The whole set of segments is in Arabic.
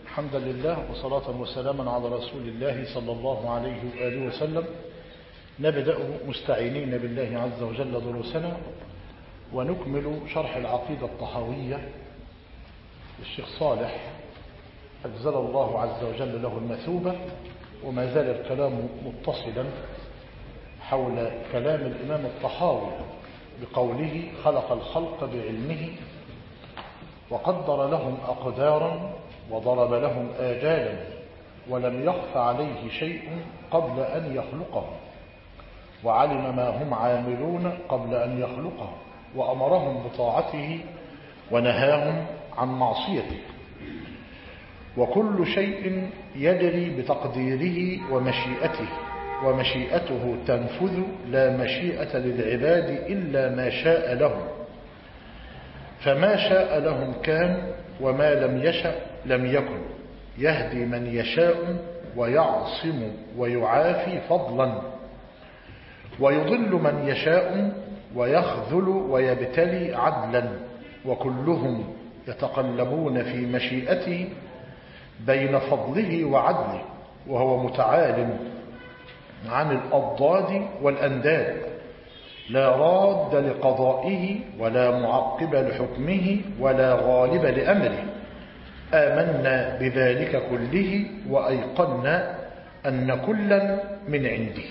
حمدا لله وصلاة وسلاما على رسول الله صلى الله عليه وآله وسلم. نبدأ مستعينين بالله عز وجل دروسنا ونكمل شرح العقيدة الطحاوية للشيخ صالح أجزل الله عز وجل له المثوبة، وما زال الكلام متصلا حول كلام الإمام الطحاوي بقوله: خلق الخلق بعلمه وقدر لهم أقدارا وضرب لهم آجالا ولم يخف عليه شيء قبل أن يخلقه، وعلم ما هم عاملون قبل أن يخلقه، وأمرهم بطاعته ونهاهم عن معصيته، وكل شيء يجري بتقديره ومشيئته، ومشيئته تنفذ، لا مشيئة للعباد إلا ما شاء لهم، فما شاء لهم كان، وما لم يشأ لم يكن، يهدي من يشاء ويعصم ويعافي فضلا، ويضل من يشاء ويخذل ويبتلي عدلا، وكلهم يتقلبون في مشيئته بين فضله وعدله، وهو متعال عن الأضداد والأنداد، لا راد لقضائه ولا معقب لحكمه ولا غالب لأمره. آمنا بذلك كله وأيقنا أن كلا من عنده.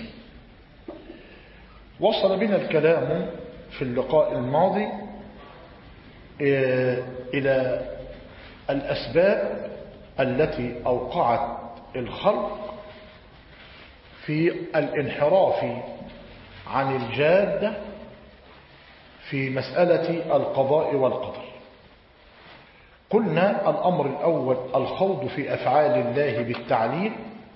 وصل بنا الكلام في اللقاء الماضي إلى الأسباب التي أوقعت الخلق في الانحراف عن الجادة في مسألة القضاء والقدر. قلنا الأمر الأول الخوض في أفعال الله بالتعليل،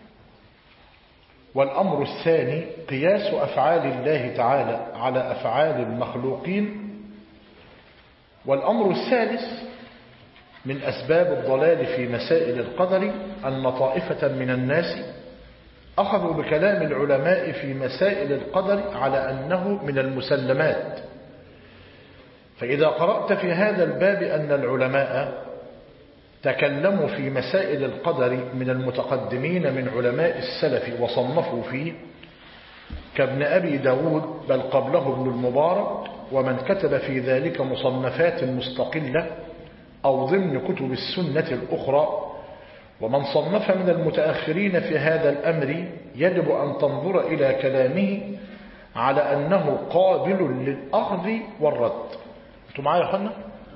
والأمر الثاني قياس أفعال الله تعالى على أفعال المخلوقين، والأمر الثالث من أسباب الضلال في مسائل القدر أن طائفة من الناس أخذوا بكلام العلماء في مسائل القدر على أنه من المسلمات. فإذا قرأت في هذا الباب أن العلماء تكلموا في مسائل القدر من المتقدمين من علماء السلف وصنفوا فيه كابن أبي داود، بل قبله ابن المبارك، ومن كتب في ذلك مصنفات مستقلة أو ضمن كتب السنة الأخرى، ومن صنف من المتأخرين في هذا الأمر، يجب أن تنظر إلى كلامه على أنه قابل للأخذ والرد. أنتم معايا يا أخوانا؟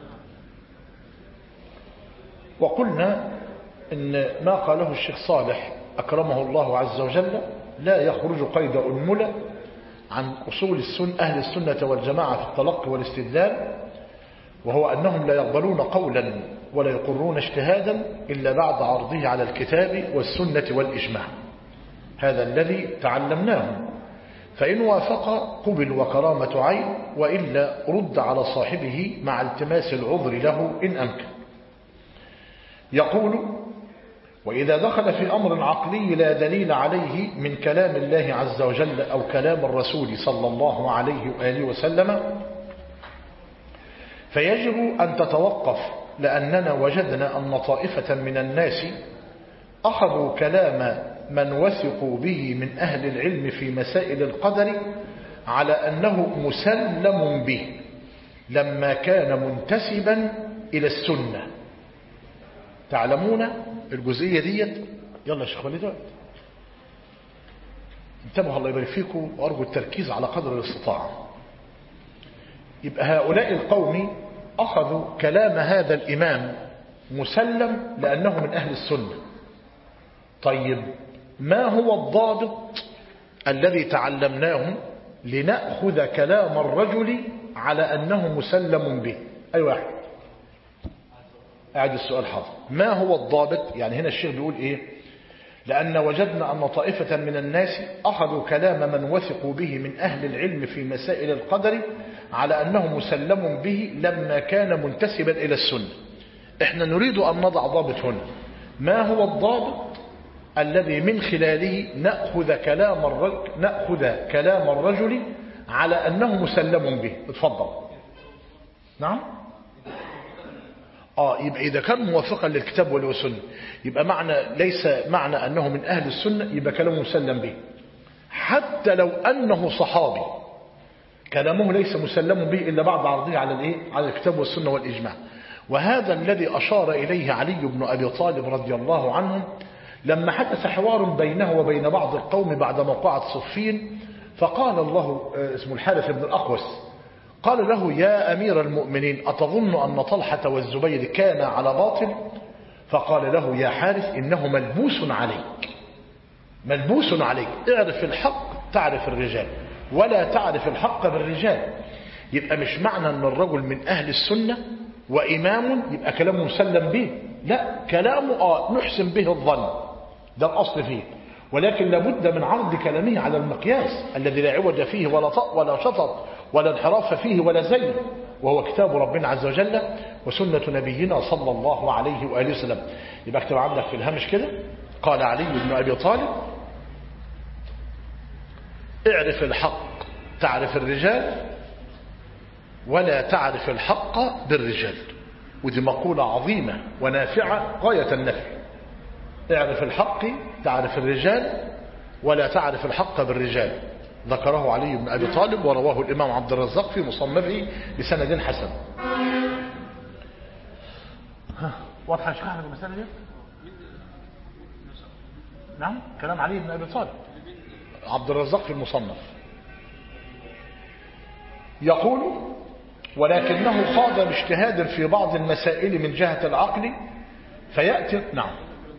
وقلنا إن ما قاله الشيخ صالح أكرمه الله عز وجل لا يخرج قيد أنملة عن أصول أهل السنة والجماعة في التلقي والاستدلال، وهو أنهم لا يقبلون قولا ولا يقرون اجتهادا إلا بعد عرضه على الكتاب والسنة والإجماع. هذا الذي تعلمناه، فإن وافق قبل وكرامة عين، وإلا رد على صاحبه مع التماس العذر له إن أمكن. يقول: وإذا دخل في أمر عقلي لا دليل عليه من كلام الله عز وجل أو كلام الرسول صلى الله عليه وآله وسلم، فيجب أن تتوقف، لأننا وجدنا أن طائفة من الناس أخذوا كلام من وثقوا به من أهل العلم في مسائل القدر على أنه مسلم به لما كان منتسبا إلى السنة. تعلمون الجزئية ديت؟ يلا يا شيخ وليد انتبهوا، الله يبارك فيكم، وأرجو التركيز على قدر الاستطاعة. يبقى هؤلاء القوم أخذوا كلام هذا الإمام مسلم لأنه من أهل السنة. طيب، ما هو الضابط الذي تعلمناه لنأخذ كلام الرجل على أنه مسلم به؟ أي واحد أعد السؤال حاضر. ما هو الضابط؟ يعني هنا الشيخ بيقول إيه؟ لأن وجدنا أن طائفة من الناس أخذوا كلام من وثقوا به من أهل العلم في مسائل القدر على أنه مسلم به لما كان منتسبا إلى السنة. إحنا نريد أن نضع ضابط هنا. ما هو الضابط الذي من خلاله نأخذ كلام الرجل على أنه مسلم به؟ اتفضل. نعم. يبقى إذا كان موافقا للكتاب والسنة يبقى ليس معنى أنه من أهل السنة يبقى كلامه مسلم به، حتى لو أنه صحابي كلامه ليس مسلم به إلا بعد عرضه على الكتاب والسنة والإجماع. وهذا الذي أشار إليه علي بن أبي طالب رضي الله عنه لما حدث حوار بينه وبين بعض القوم بعد موقعة صفين، فقال الله اسمه الحارث بن الأقوس قال له: يا أمير المؤمنين، أتظن أن طلحة والزبير كانا على باطل؟ فقال له: يا حارث إنه ملبوس عليك، ملبوس عليك، اعرف الحق تعرف الرجال ولا تعرف الحق بالرجال. يبقى مش معنى أن الرجل من أهل السنة وإمام يبقى كلامه مسلم به، لا، كلامه نحسن به الظن، ده الأصل فيه، ولكن لابد من عرض كلامه على المقياس الذي لا عوج فيه ولا طأ ولا شطط ولا انحراف فيه ولا زي، وهو كتاب ربنا عز وجل وسنة نبينا صلى الله عليه وآله وسلم. يبقى اكتب عندك في الهامش كده: قال علي بن أبي طالب: اعرف الحق تعرف الرجال ولا تعرف الحق بالرجال. ودي مقولة عظيمة ونافعة غاية النفع. اعرف الحق تعرف الرجال ولا تعرف الحق بالرجال. ذكره علي بن أبي طالب ورواه الإمام عبد الرزاق في مصنفه بسند حسن. واضحة شرح لك المسألة دي؟ نعم، كلام علي بن أبي طالب، عبد الرزاق في المصنف. يقول: ولكنه خاض باجتهاد في بعض المسائل من جهة العقل فيأتي. نعم،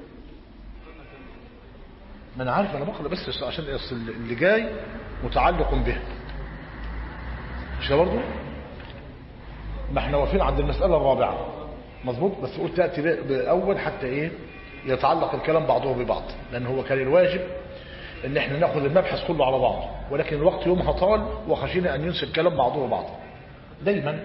ما أنا عارف، أنا بقرأ بس عشان اللي جاي متعلق به، مش كده برضه؟ ما احنا واقفين عند المسألة الرابعة، مظبوط، بس قلت تأتي بأول حتى يتعلق الكلام بعضه ببعض، لأن هو كان الواجب ان احنا ناخذ المبحث كله على بعضه، ولكن الوقت يومها طال وخشينا ان ينسى الكلام بعضه ببعض. دايما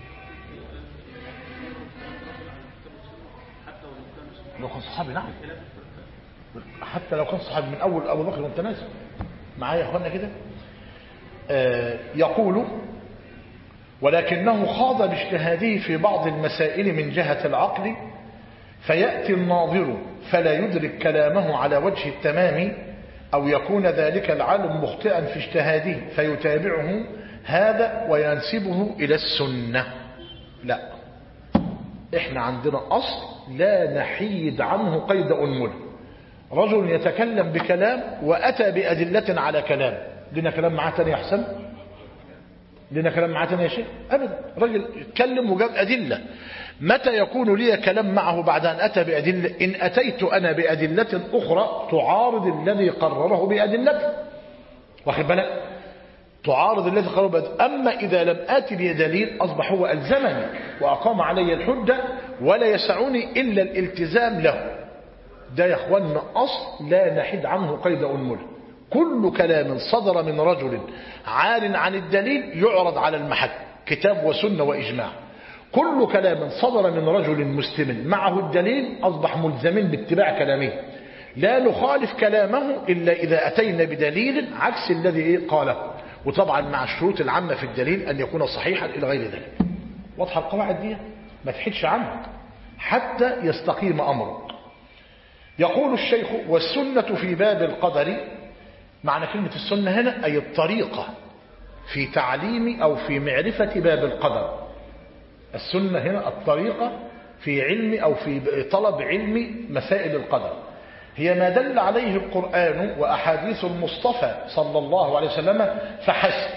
لو كان صحابي، نعم، حتى لو كان صحابي من اول ابو بكر وانت نازل معايا يا اخوانا كده. يقول: ولكنه خاض باجتهاده في بعض المسائل من جهة العقل فيأتي الناظر فلا يدرك كلامه على وجه التمام، أو يكون ذلك العالم مخطئا في اجتهاده فيتابعه هذا وينسبه إلى السنة. لا، احنا عندنا أصل لا نحيد عنه قيد أنمله. رجل يتكلم بكلام وأتى بأدلة على كلام، لنا كلام معاه تاني أحسن؟ لنا كلام معاه تاني يا شيخ؟ أبدا. رجل يتكلم وجاب أدلة، متى يكون لي كلام معه بعد أن أتى بأدلة؟ إن أتيت أنا بأدلة أخرى تعارض الذي قرره بأدلته، واخد بالك؟ تعارض الذي قرره بأدلته. أما إذا لم آتي بدليل أصبح هو ألزمني وأقام علي الحجة ولا يسعني إلا الالتزام له. ده يا أخوانا أصل لا نحيد عنه قيد أنمله. كل كلام صدر من رجل عار عن الدليل يعرض على المحك، كتاب وسنة وإجماع. كل كلام صدر من رجل مسلم معه الدليل أصبح ملزمين باتباع كلامه، لا نخالف كلامه إلا إذا أتينا بدليل عكس الذي قاله، وطبعا مع الشروط العامة في الدليل أن يكون صحيحا إلى غير ذلك. واضحة القواعد دي؟ ما تحيدش عنها حتى يستقيم أمره. يقول الشيخ: والسنة في باب القدر. معنى كلمة السنة هنا أي الطريقة في تعليم أو في معرفة باب القدر. السنة هنا الطريقة في علم أو في طلب علم مسائل القدر، هي ما دل عليه القرآن وأحاديث المصطفى صلى الله عليه وسلم فحسب.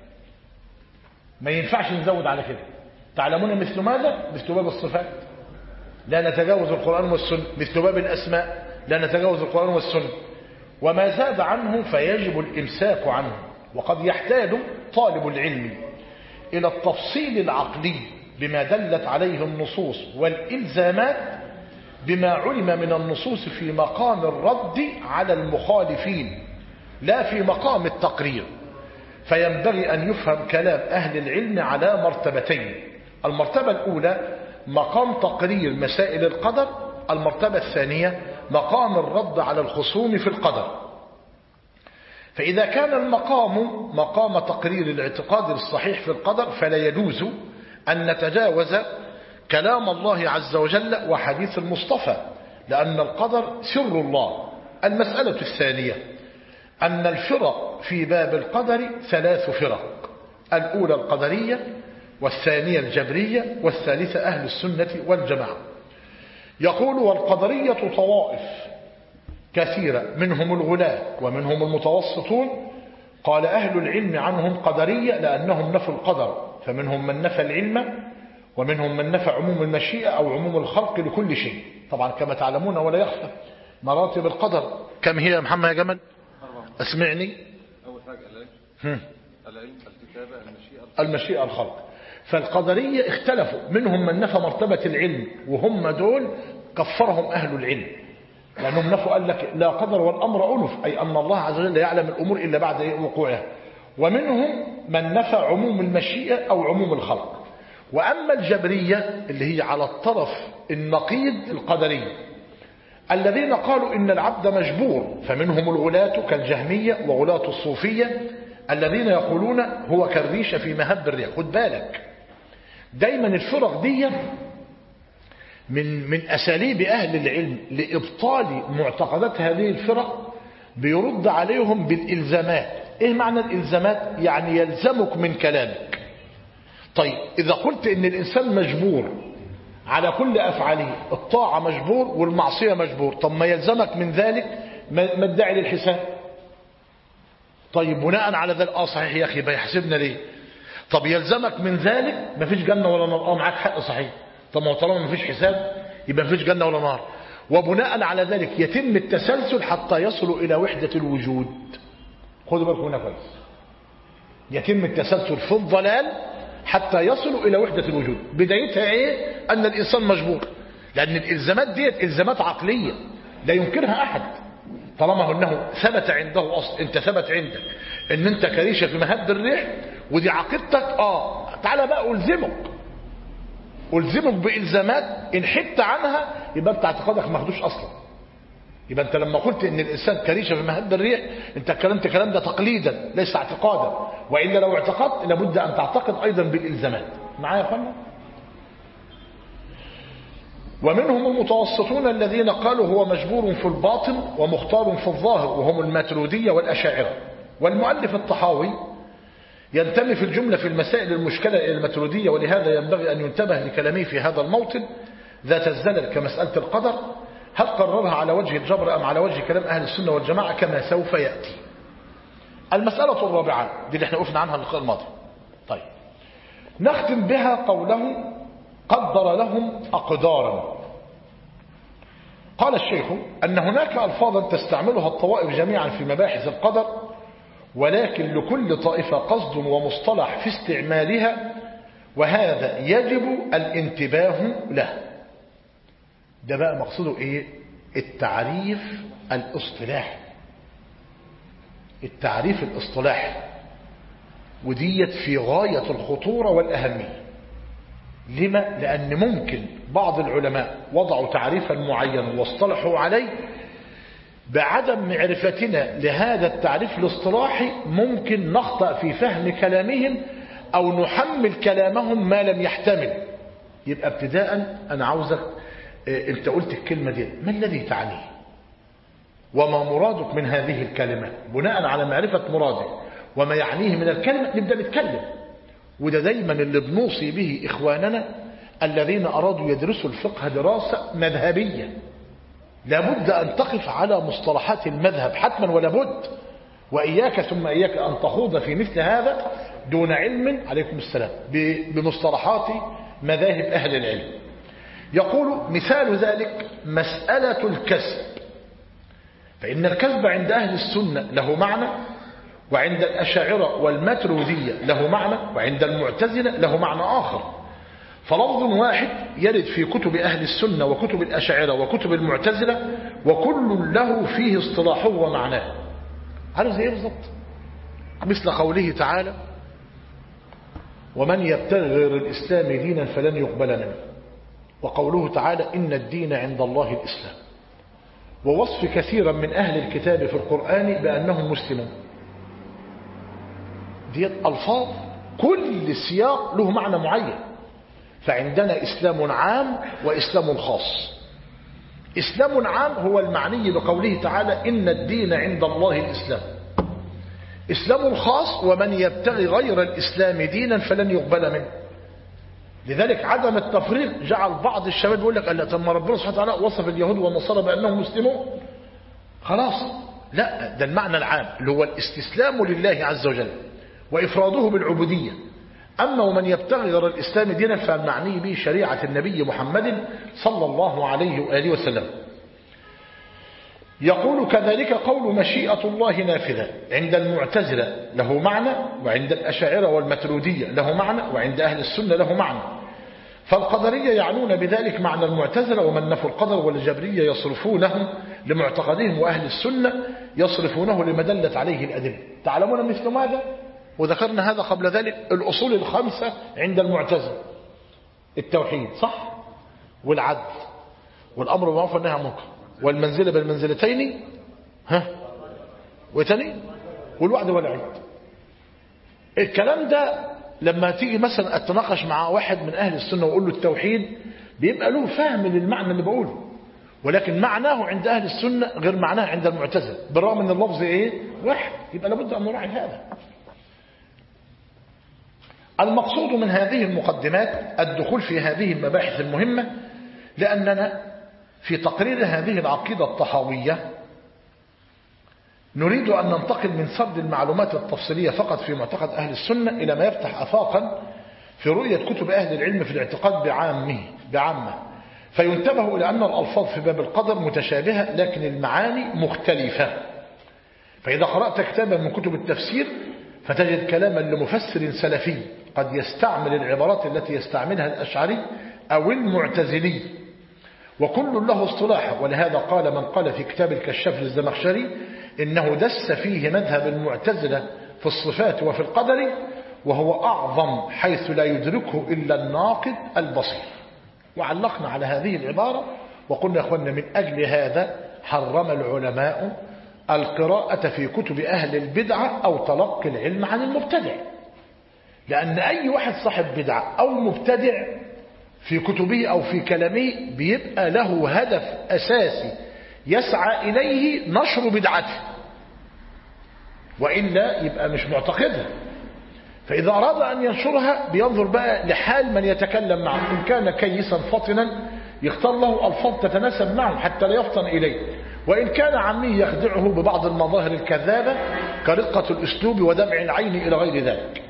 ما ينفعش نزود على كده. تعلمون مثل ماذا؟ مثل باب الصفات لا نتجاوز القرآن والسنة، مثل باب الأسماء لا نتجاوز القرآن والسنة، وما زاد عنه فيجب الإمساك عنه. وقد يحتاج طالب العلم إلى التفصيل العقلي بما دلت عليه النصوص والإلزامات بما علم من النصوص في مقام الرد على المخالفين لا في مقام التقرير. فينبغي أن يفهم كلام أهل العلم على مرتبتين: المرتبة الأولى مقام تقرير مسائل القدر، المرتبة الثانية مقام الرد على الخصوم في القدر. فإذا كان المقام مقام تقرير الاعتقاد الصحيح في القدر فلا يجوز أن نتجاوز كلام الله عز وجل وحديث المصطفى، لأن القدر سر الله. المسألة الثانية أن الفرق في باب القدر 3 فرق: الأولى القدرية، والثانية الجبرية، والثالثة أهل السنة والجماعة. يقول: والقدرية طوائف كثيرة، منهم الغلاة ومنهم المتوسطون. قال أهل العلم عنهم قدرية لأنهم نفوا القدر، فمنهم من نفى العلم، ومنهم من نفى عموم المشيئة أو عموم الخلق لكل شيء. طبعا كما تعلمون ولا يخفى مراتب القدر كم هي يا محمد يا جمل؟ اسمعني. أول حاجة العلم، الكتابة، المشيئة، الخلق. فالقدرية اختلفوا، منهم من نفى مرتبة العلم، وهم دول كفرهم أهل العلم، لأنهم نفوا قال لك لا قدر والأمر أنف، أي أن الله عز وجل يعلم الأمور إلا بعد وقوعها. ومنهم من نفى عموم المشيئة أو عموم الخلق. وأما الجبرية اللي هي على الطرف النقيض القدرية، الذين قالوا إن العبد مجبور، فمنهم الغلاة كالجهمية وغلاة الصوفية الذين يقولون هو كالريشة في مهب الريح. خد بالك دايما الفرق دي من أساليب أهل العلم لإبطال معتقدات هذه الفرق، بيرد عليهم بالإلزامات. إيه معنى الإلزامات؟ يعني يلزمك من كلامك. طيب إذا قلت إن الإنسان مجبور على كل أفعاله، الطاعة مجبور والمعصية مجبور، طب ما يلزمك من ذلك ما ادعي للحساب. طيب بناء على ذلك صحيح يا أخي بيحسبنا ليه؟ طب يلزمك من ذلك ما فيش جنة ولا نار. معاك حق صحيح. طب ما طالما ما فيش حساب يبقى ما فيش جنة ولا نار. وبناء على ذلك يتم التسلسل حتى يصلوا إلى وحدة الوجود. خذوا بالكم هنا كويس. يتم التسلسل في الضلال حتى يصلوا إلى وحدة الوجود. بدايتها إيه؟ أن الإنسان مجبور، لأن الإلزامات ديت إلزامات عقلية لا ينكرها أحد، طالما أنه ثبت عنده أصل. أنت ثبت عندك أن أنت كريشة في مهب الريح، ودي عقيدتك. تعالى بقى ألزمك بإلزامات إن حدت عنها يبقى أنت اعتقادك مخدوش أصلا. يبقى أنت لما قلت أن الإنسان كريشة في مهب الريح، أنت اتكلمت كلام ده تقليدا ليس اعتقادا، وإلا لو اعتقدت لابد أن تعتقد أيضا بالإلزامات. معايا يا أخوانا؟ ومنهم المتوسطون الذين قالوا هو مجبور في الباطن ومختار في الظاهر، وهم الماترودية والأشاعرة. والمؤلف الطحاوي ينتمي في الجملة في المسائل المشكلة إلى الماترودية، ولهذا ينبغي أن ينتبه لكلامه في هذا الموطن ذات الزلل كمسألة القدر، هل قررها على وجه الجبر أم على وجه كلام أهل السنة والجماعة كما سوف يأتي. المسألة الرابعة دي اللي احنا وقفنا عنها اللقاء الماضي. طيب نختم بها قوله قدر لهم أقدارا. قال الشيخ أن هناك ألفاظا تستعملها الطوائف جميعا في مباحث القدر، ولكن لكل طائفة قصد ومصطلح في استعمالها، وهذا يجب الانتباه له. ده بقى مقصده ايه؟ التعريف الاصطلاحي. التعريف الاصطلاحي وديت في غاية الخطورة والأهمية. لما؟ لأن ممكن بعض العلماء وضعوا تعريفا معينا واصطلحوا عليه، بعدم معرفتنا لهذا التعريف الاصطلاحي ممكن نخطأ في فهم كلامهم أو نحمل كلامهم ما لم يحتمل. يبقى ابتداء أنا عاوزك انت قلت الكلمة دي ما الذي تعنيه وما مرادك من هذه الكلمة. بناء على معرفة مراده وما يعنيه من الكلمة نبدأ نتكلم. وده دايما اللي بنوصي به إخواننا الذين أرادوا يدرسوا الفقه دراسة مذهبية. لابد أن تقف على مصطلحات المذهب حتما ولا بد، وإياك ثم إياك أن تخوض في مثل هذا دون علم عليكم السلام بمصطلحات مذاهب أهل العلم. يقول مثال ذلك مسألة الكسب، فإن الكسب عند أهل السنة له معنى، وعند الأشاعرة والماترودية له معنى، وعند المعتزلة له معنى آخر. فلفظ واحد يرد في كتب أهل السنة وكتب الأشاعرة وكتب المعتزلة، وكل له فيه اصطلاحه ومعناه. عارف زي ايه بالظبط؟ مثل قوله تعالى ومن يبتغي غير الإسلام دينا فلن يقبل منه، وقوله تعالى إن الدين عند الله الإسلام، ووصف كثيرا من أهل الكتاب في القرآن بأنهم مسلمون. ديت ألفاظ كل سياق له معنى معين. فعندنا إسلام عام وإسلام خاص. إسلام عام هو المعني بقوله تعالى إن الدين عند الله الإسلام. إسلام خاص ومن يبتغي غير الإسلام دينا فلن يقبل منه. لذلك عدم التفريق جعل بعض الشباب يقول لك طب ما ربنا سبحانه وتعالى وصف اليهود والنصارى بأنهم مسلمون خلاص. لا، ده المعنى العام اللي هو الاستسلام لله عز وجل وإفراده بالعبودية. أما ومن يبتغي غير الإسلام دينا فالمعني به شريعة النبي محمد صلى الله عليه وآله وسلم. يقول كذلك قول مشيئة الله نافذة عند المعتزلة له معنى، وعند الأشاعرة والماتريدية له معنى، وعند أهل السنة له معنى. فالقدرية يعنون بذلك معنى المعتزلة، ومن نفوا القدر والجبرية يصرفونه لمعتقدهم، وأهل السنة يصرفونه لما دلت عليه الأدلة. تعلمون مثل ماذا؟ وذكرنا هذا قبل ذلك. الأصول الخمسة عند المعتزلة: التوحيد صح، والعدل، والأمر بالمعروف والنهي عن المنكر، والمنزلة بالمنزلتين، وتاني والوعد والعيد. الكلام ده لما تيجي مثلا اتناقش مع واحد من أهل السنة وأقول له التوحيد، بيبقى له فهم للمعنى اللي بقوله، ولكن معناه عند أهل السنة غير معناه عند المعتزلة، بالرغم ان اللفظ واحد. يبقى لابد أن نراعي هذا. المقصود من هذه المقدمات الدخول في هذه المباحث المهمة، لأننا في تقرير هذه العقيدة الطحاوية نريد أن ننتقل من سرد المعلومات التفصيلية فقط في معتقد أهل السنة إلى ما يفتح آفاقا في رؤية كتب أهل العلم في الاعتقاد بعامة، فينتبه إلى أن الألفاظ في باب القدر متشابهة لكن المعاني مختلفة. فإذا قرأت كتابا من كتب التفسير فتجد كلاما لمفسر سلفي قد يستعمل العبارات التي يستعملها الأشعري أو المعتزلي، وكل له اصطلاح. ولهذا قال من قال في كتاب الكشاف للزمخشري إنه دس فيه مذهب المعتزلة في الصفات وفي القدر، وهو أعظم حيث لا يدركه إلا الناقد البصير. وعلقنا على هذه العبارة وقلنا يا أخوانا من أجل هذا حرم العلماء القراءة في كتب أهل البدعة أو تلقي العلم عن المبتدع، لأن أي واحد صاحب بدعة أو مبتدع في كتبه أو في كلامه بيبقى له هدف أساسي يسعى إليه نشر بدعته، وإلا يبقى مش معتقدها. فإذا أراد أن ينشرها بينظر بقى لحال من يتكلم معه، إن كان كيسا فطنا يختار له ألفاظ تتناسب معه حتى لا يفطن إليه، وإن كان عمي يخدعه ببعض المظاهر الكذابة كرقة الأسلوب ودمع العين إلى غير ذلك.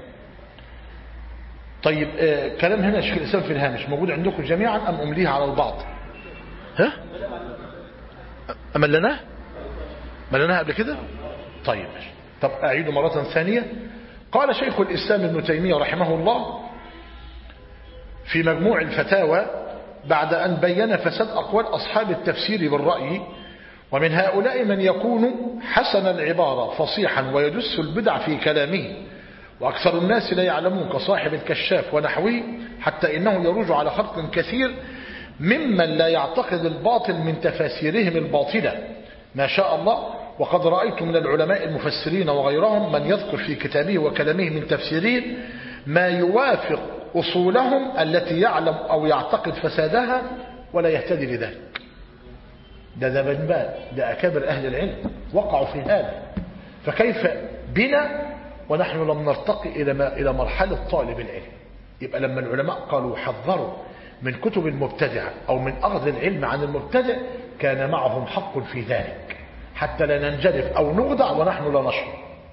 طيب كلام هنا شيخ الإسلام في الهامش موجود عندكم جميعا أم أمليه على البعض؟ ملناه قبل كده؟ طيب طب أعيده مرة ثانية. قال شيخ الإسلام ابن تيمية رحمه الله في مجموع الفتاوى بعد أن بين فساد أقوال أصحاب التفسير بالرأي، ومن هؤلاء من يكون حسن العبارة فصيحا ويدس البدع في كلامه، وأكثر الناس لا يعلمون كصاحب الكشاف ونحوه، حتى إنه يروج على خلق كثير ممن لا يعتقد الباطل من تفاسيرهم الباطلة ما شاء الله. وقد رأيت من العلماء المفسرين وغيرهم من يذكر في كتابه وكلامه من تفسيره ما يوافق أصولهم التي يعلم أو يعتقد فسادها ولا يهتدي لذلك. ده بنبال، ده أكابر أهل العلم وقعوا في هذا، فكيف بنا ونحن لم نرتقي إلى مرحلة طالب العلم؟ يبقى لما العلماء قالوا حذروا من كتب المبتدعة أو من أخذ العلم عن المبتدع كان معهم حق في ذلك، حتى لا ننجرف أو نخدع ونحن لا نشعر.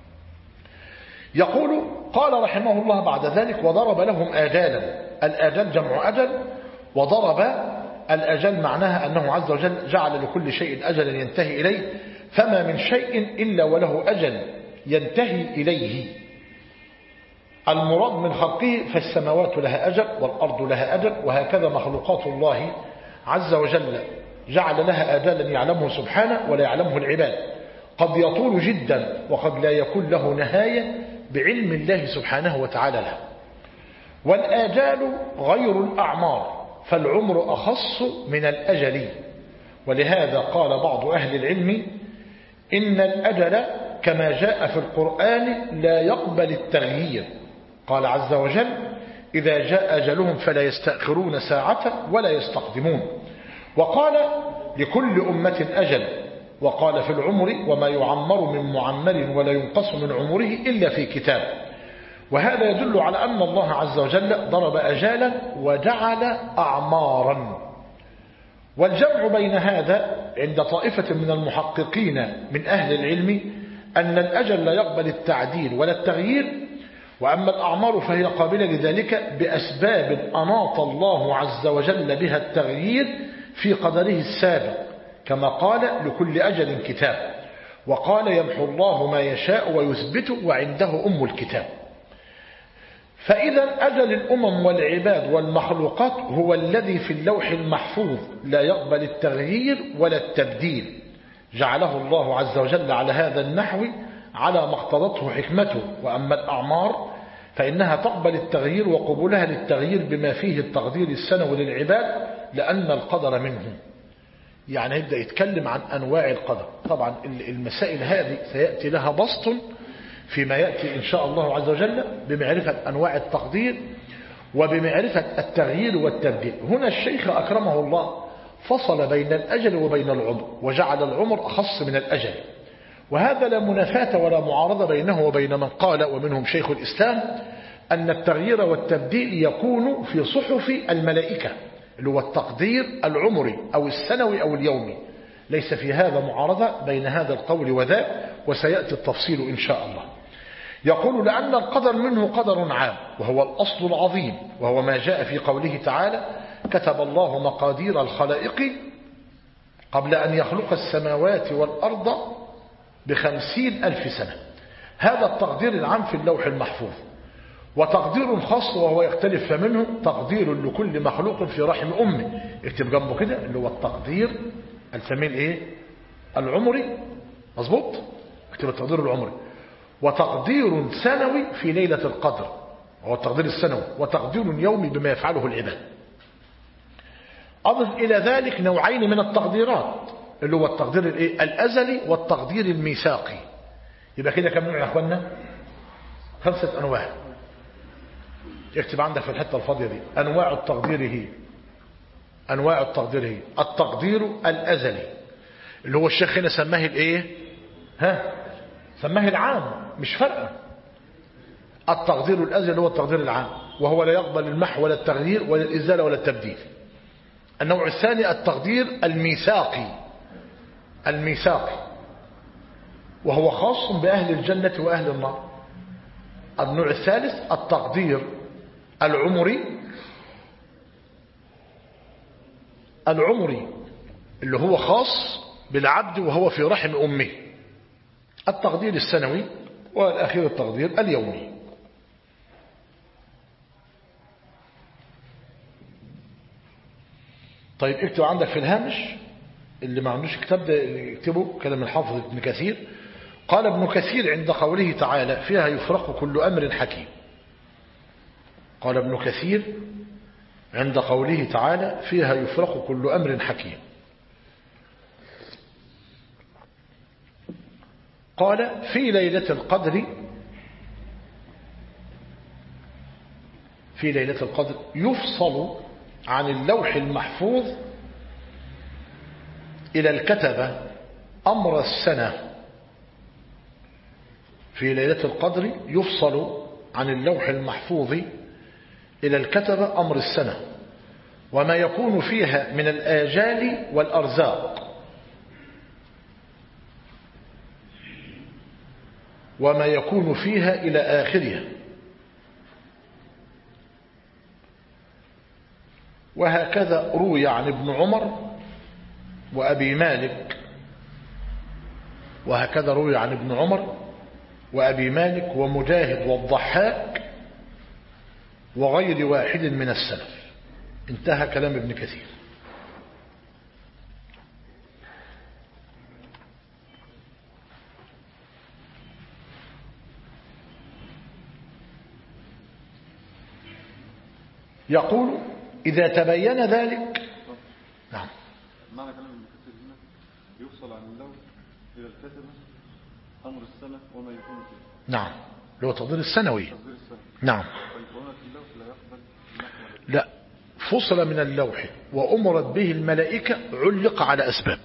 يقول قال رحمه الله بعد ذلك وضرب لهم آجالا. الآجال جمع أجل، وضرب الأجل معناها أنه عز وجل جعل لكل شيء أجلا ينتهي إليه، فما من شيء إلا وله أجل ينتهي إليه. المراد من خلقه فالسماوات لها أجل والأرض لها أجل، وهكذا مخلوقات الله عز وجل جعل لها آجالا يعلمه سبحانه ولا يعلمه العباد، قد يطول جدا وقد لا يكون له نهاية بعلم الله سبحانه وتعالى له. والآجال غير الأعمار، فالعمر أخص من الأجل. ولهذا قال بعض أهل العلم إن الأجل كما جاء في القرآن لا يقبل التغيير. قال عز وجل إذا جاء أجلهم فلا يستأخرون ساعة ولا يستقدمون. وقال لكل أمة أجل، وقال في العمر وما يعمر من معمر ولا ينقص من عمره إلا في كتاب. وهذا يدل على أن الله عز وجل ضرب أجالا وجعل أعمارا. والجمع بين هذا عند طائفة من المحققين من أهل العلم أن الأجل لا يقبل التعديل ولا التغيير، وأما الأعمار فهي قابلة لذلك بأسباب أناط الله عز وجل بها التغيير في قدره السابق، كما قال لكل أجل كتاب، وقال يمحو الله ما يشاء ويثبت وعنده أم الكتاب. فإذا أجل الأمم والعباد والمخلوقات هو الذي في اللوح المحفوظ لا يقبل التغيير ولا التبديل، جعله الله عز وجل على هذا النحو على ما اقتضته حكمته. وأما الأعمار فإنها تقبل التغيير، وقبولها للتغيير بما فيه التقدير السنوي للعباد لأن القدر منه. يعني يبدأ يتكلم عن أنواع القدر. طبعا المسائل هذه سيأتي لها بسط فيما يأتي إن شاء الله عز وجل بمعرفة أنواع التقدير وبمعرفة التغيير والتبديل. هنا الشيخ أكرمه الله فصل بين الأجل وبين العمر، وجعل العمر أخص من الأجل، وهذا لا منافاة ولا معارضة بينه وبين من قال ومنهم شيخ الإسلام أن التغيير والتبديل يكون في صحف الملائكة اللي هو التقدير العمري أو السنوي أو اليومي. ليس في هذا معارضة بين هذا القول وذاك، وسيأتي التفصيل إن شاء الله. يقول لأن القدر منه قدر عام وهو الأصل العظيم، وهو ما جاء في قوله تعالى كتب الله مقادير الخلائق قبل أن يخلق السماوات والأرض ب50,000 سنة. هذا التقدير العام في اللوح المحفوظ. وتقدير خاص وهو يختلف منه تقدير لكل مخلوق في رحم أمه. اكتب جنبه كده اللي هو التقدير الفميل ايه العمري، مظبوط، اكتب التقدير العمري. وتقدير سنوي في ليلة القدر وهو التقدير السنوي، وتقدير يومي بما يفعله العباد. أضف إلى ذلك نوعين من التقديرات اللي هو التقدير الأزلي والتقدير الميثاقي. يبقى كده كم نوع يا أخوانا؟ 5 أنواع. اكتب عندك في الحتة الفاضية دي أنواع التقدير هي أنواع التقدير هي التقدير الأزلي اللي هو الشيخ هنا سماه الايه سماه العام، مش فرقه. التقدير الأزلي اللي هو التقدير العام، وهو لا يقبل المحو ولا التغيير ولا الإزالة ولا التبديل. النوع الثاني التقدير الميثاقي وهو خاص بأهل الجنة وأهل النار. النوع الثالث التقدير العمري اللي هو خاص بالعبد وهو في رحم أمه. التقدير السنوي، والأخير التقدير اليومي. طيب اكتب عندك في الهامش اللي ما عندوش كتاب ده يكتبه كلام الحافظ ابن كثير. قال ابن كثير عند قوله تعالى فيها يفرق كل أمر حكيم. قال ابن كثير عند قوله تعالى فيها يفرق كل أمر حكيم، قال في ليلة القدر يفصل عن اللوح المحفوظ إلى الكتبة أمر السنة. في ليلة القدر يفصل عن اللوح المحفوظ إلى الكتبة أمر السنة وما يكون فيها من الآجال والأرزاق وما يكون فيها إلى آخرها. وهكذا روي عن ابن عمر وأبي مالك ومجاهد والضحاك وغير واحد من السلف. انتهى كلام ابن كثير. يقول إذا تبين ذلك. نعم. معنى كلام ابن كثير هنا يفصل عن اللوح إلى الكتبة أمر السنة وما يكون فيه. نعم، اللي هو التقدير السنوي. نعم. فيكون في اللوح لا يقبل لا، فصل من اللوح وأمرت به الملائكة علق على أسباب.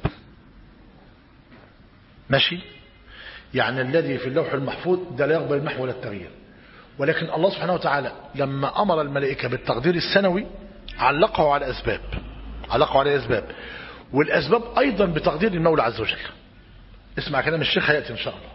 ماشي؟ يعني الذي في اللوح المحفوظ ده لا يقبل المحو ولا التغيير، ولكن الله سبحانه وتعالى لما أمر الملائكة بالتقدير السنوي علقه على أسباب، والأسباب أيضا بتقدير المولى عز وجل. اسمع كلام الشيخ هيأتي إن شاء الله.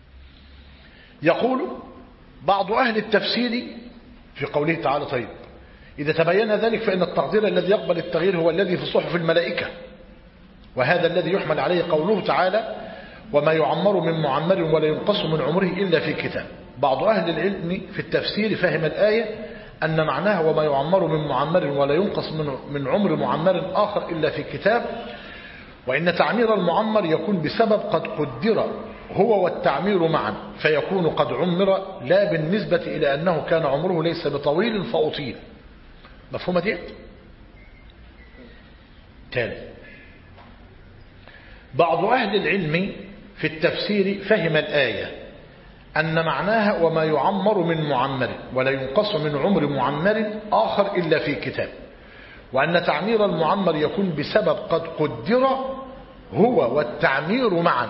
يقول بعض أهل التفسير في قوله تعالى: طيب إذا تبين ذلك فإن التقدير الذي يقبل التغيير هو الذي في صحف الملائكة، وهذا الذي يحمل عليه قوله تعالى: وما يعمر من معمر ولا ينقص من عمره إلا في كتاب. بعض أهل العلم في التفسير فهم الآية أن معناها وما يعمر من معمر ولا ينقص من عمر معمر آخر إلا في كتاب، وإن تعمير المعمر يكون بسبب قد قدر هو والتعمير معا، فيكون قد عمر لا بالنسبة إلى أنه كان عمره ليس بطويل فأطيل. مفهومة دي؟ تاني، بعض أهل العلم في التفسير فهم الآية أن معناها وما يعمر من معمر ولا ينقص من عمر معمر آخر إلا في كتاب، وأن تعمير المعمر يكون بسبب قد قدر هو والتعمير معا،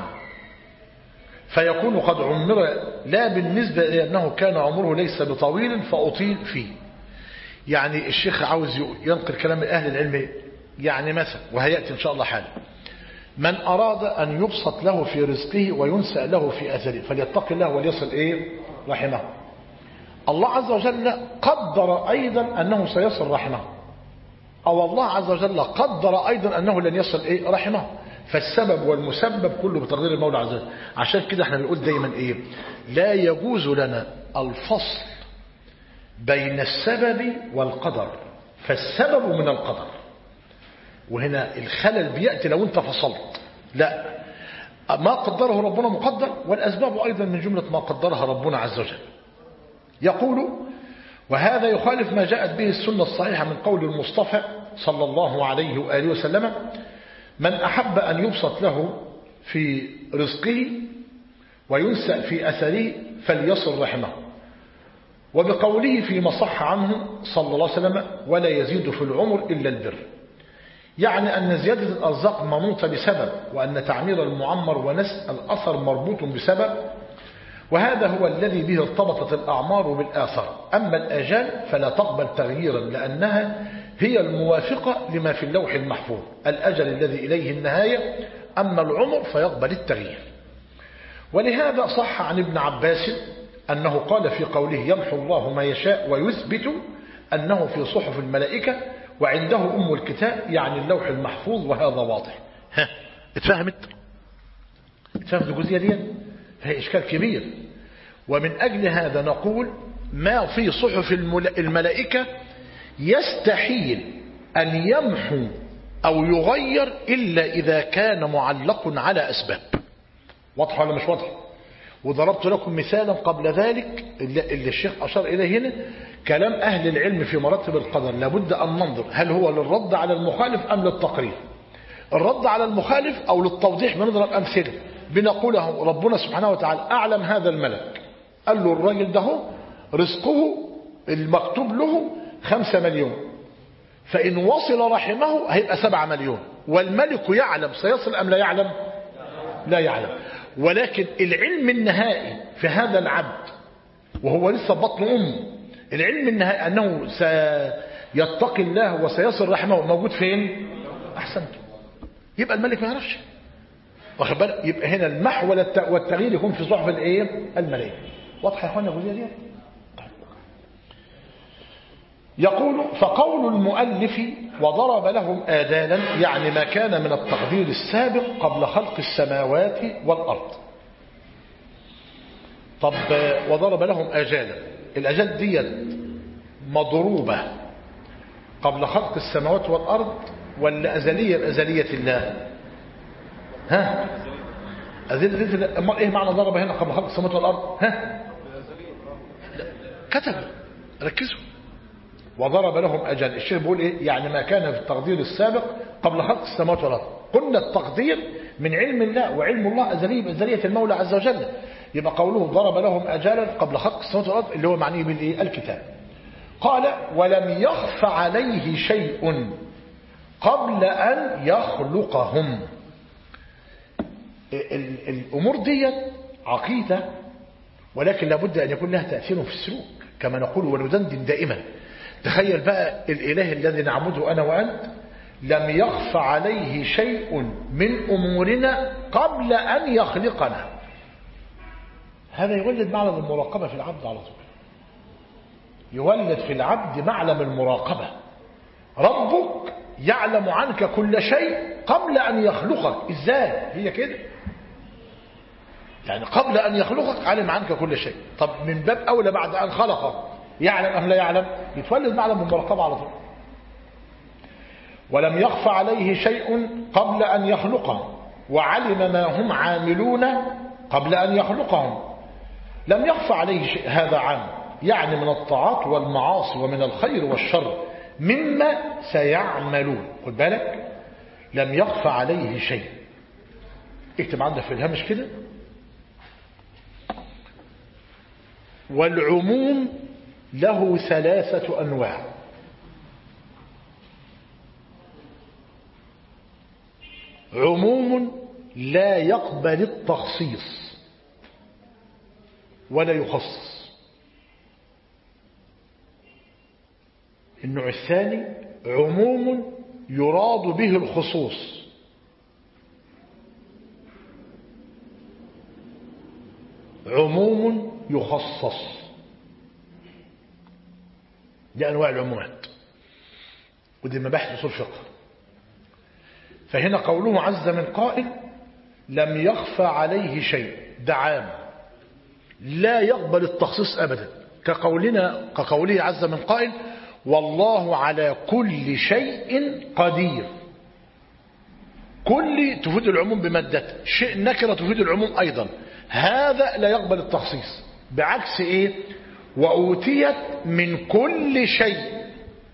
فيكون قد عمر لا بالنسبة إلى أنه كان عمره ليس بطويل فأطيل فيه. يعني الشيخ عاوز ينقل كلام أهل العلم. يعني مثلا، وهيأتي إن شاء الله حالا، من أراد أن يبسط له في رزقه وينسأ له في أثره فليتق الله وليصل رحمه. الله عز وجل قدر أيضا أنه سيصل رحمه، أو الله عز وجل قدر أيضا أنه لن يصل رحمه. فالسبب والمسبب كله بتقدير المولى عز وجل. عشان كده احنا بنقول دايما لا يجوز لنا الفصل بين السبب والقدر، فالسبب من القدر. وهنا الخلل بيأتي لو انت فصلت. لا، ما قدره ربنا مقدر، والأسباب أيضا من جملة ما قدرها ربنا عز وجل. يقول: وهذا يخالف ما جاءت به السنة الصحيحة من قول المصطفى صلى الله عليه وآله وسلم: من أحب أن يبسط له في رزقه وينسأ في أثره فليصل رحمه. وبقوله فيما صح عنه صلى الله عليه وسلم: ولا يزيد في العمر إلا البر. يعني أن زيادة الأرزاق منوطة بسبب، وأن تعمير المعمر ونسأ الأثر مربوط بسبب، وهذا هو الذي به ارتبطت الأعمار بالآثار. أما الآجال فلا تقبل تغييرا، لأنها هي الموافقة لما في اللوح المحفوظ، الأجل الذي إليه النهاية. أما العمر فيقبل التغيير. ولهذا صح عن ابن عباس أنه قال في قوله: يمحو الله ما يشاء ويثبت، أنه في صحف الملائكة وعنده أم الكتاب، يعني اللوح المحفوظ، وهذا واضح. اتفهمت الجزئية دي؟ فهي إشكال كبير. ومن أجل هذا نقول ما في صحف الملائكة يستحيل أن يمحو أو يغير إلا إذا كان معلق على أسباب. واضح ولا مش واضح؟ وضربت لكم مثالا قبل ذلك اللي الشيخ أشار إليه هنا، كلام أهل العلم في مراتب القدر. لابد أن ننظر هل هو للرد على المخالف أم للتقرير. الرد على المخالف أو للتوضيح بنضرب أمثلة. بنقوله ربنا سبحانه وتعالى أعلم هذا الملك، قال له الراجل ده رزقه المكتوب له 5 مليون، فإن وصل رحمه هيبقى 7 مليون، والملك يعلم سيصل أم لا يعلم؟ لا يعلم. ولكن العلم النهائي في هذا العبد وهو لسه بطن أمه، العلم النهائي أنه سيتقي الله وسيصل رحمه موجود فين؟ أحسنت. يبقى الملك ما يعرفش. واخد بالك؟ يبقى هنا المحو والتغيير يكون في صحف الملائكة. واضح يا اخوانا الجزئيه دي؟ يقول: فقول المؤلف وضرب لهم آجالا، يعني ما كان من التقدير السابق قبل خلق السماوات والأرض. طب وضرب لهم آجالا، الآجال دي مضروبة قبل خلق السماوات والأرض ولا أزلية بأزلية الله؟ أزلية. أمال إيه معنى ضرب هنا قبل خلق السماوات والأرض؟ كتب، ركزوا. وضرب لهم أجل، الشيخ بيقول يعني ما كان في التقدير السابق قبل خلق السماوات والأرض. قلنا التقدير من علم الله، وعلم الله أزلي بأزلية المولى عز وجل. يبقى قوله ضرب لهم أجالا قبل خلق السماوات والأرض اللي هو معنيه بالكتاب. قال ولم يخف عليه شيء قبل أن يخلقهم. الأمور دي عقيدة، ولكن لابد أن يكون لها تأثير في السلوك كما نقول وندندن دائما. تخيل بقى الإله الذي نعبده أنا وأنت لم يخف عليه شيء من أمورنا قبل أن يخلقنا. هذا يولد معلم المراقبة في العبد على طول، يولد في العبد معلم المراقبة. ربك يعلم عنك كل شيء قبل أن يخلقك. إزاي؟ هي كده، يعني قبل أن يخلقك علم عنك كل شيء. طب من باب أولى بعد أن خلقك يعلم أم لا يعلم؟ يتولد معلم المراقبة على طول. ولم يخف عليه شيء قبل أن يخلقهم وعلم ما هم عاملون قبل أن يخلقهم. لم يخف عليه شيء، هذا عام، يعني من الطاعات والمعاصي ومن الخير والشر مما سيعملون. خد بالك، لم يخف عليه شيء. اكتب عندك في الهامش كده: والعموم له 3 أنواع. عموم لا يقبل التخصيص ولا يخصص. النوع الثاني عموم يراد به الخصوص. عموم يخصص. دي أنواع العمومات، ودي مباحث أصول فقه. فهنا قوله عز من قائل لم يخفى عليه شيء، ده عام لا يقبل التخصيص أبدا، كقوله عز من قائل والله على كل شيء قدير. كل تفيد العموم بمادته، شيء نكرة تفيد العموم أيضا. هذا لا يقبل التخصيص، بعكس إيه؟ وأوتيت من كل شيء.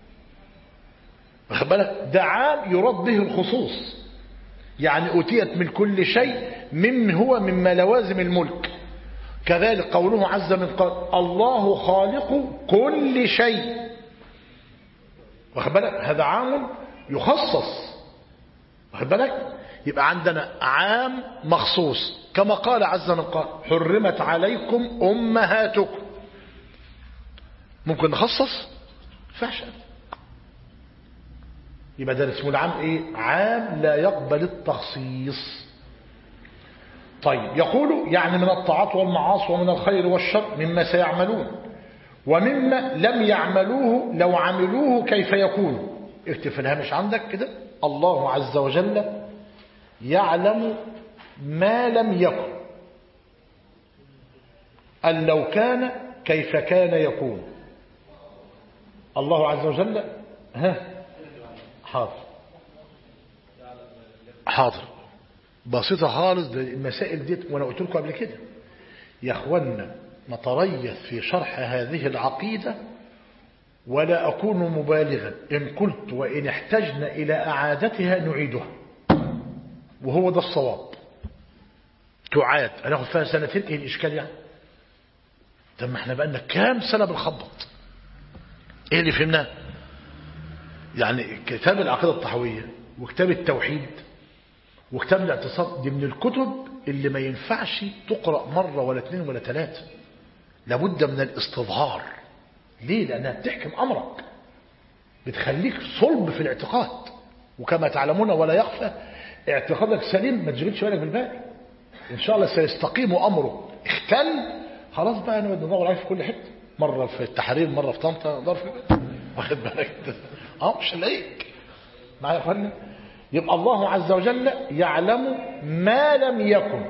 واخد بالك؟ ده عام يراد به الخصوص، يعني أوتيت من كل شيء من هو مما لوازم الملك. كذلك قوله عز من قائل الله خالق كل شيء. واخد بالك؟ هذا عام يخصص. واخد بالك؟ يبقى عندنا عام مخصوص، كما قال عز من قائل حرمت عليكم أمهاتكم. ممكن نخصص؟ فعشان يبقى ده اسمه العام ايه؟ عام لا يقبل التخصيص. طيب، يقول يعني من الطاعات والمعاصي ومن الخير والشر مما سيعملون ومما لم يعملوه لو عملوه كيف يكون. اكتب في الهامش عندك كده: الله عز وجل يعلم ما لم يكن، أن لو كان كيف كان يكون. الله عز وجل حاضر بسيطة خالص. المسائل دي وانا قلت لكم قبل كده يا اخوانا، نتريث في شرح هذه العقيدة ولا أكون مبالغا إن قلت وإن احتجنا إلى أعادتها نعيدها، وهو ده الصواب. تعاد هناخد فيها 2 سنين، ايه الإشكال يعني؟ طب ما احنا بقالنا كام سنة بنخبط. ايه اللي فهمناه؟ يعني كتاب العقيدة الطحوية وكتاب التوحيد وكتاب الاعتصام دي من الكتب اللي ما ينفعش تقرأ مرة ولا 2 ولا 3. لابد من الاستظهار. ليه؟ لأنها بتحكم أمرك، بتخليك صلب في الاعتقاد. وكما تعلمون ولا يخفى، اعتقادك سليم ما تشغلش بالك بالباقي، إن شاء الله سيستقيم أمره. اختل خلاص بقى أنا ندور عليه في كل حتة، مرة في التحرير مرة في طنطا ندور في واخد بالك مش هلاقيك معايا يا اخوانا. يبقى الله عز وجل يعلم ما لم يكن،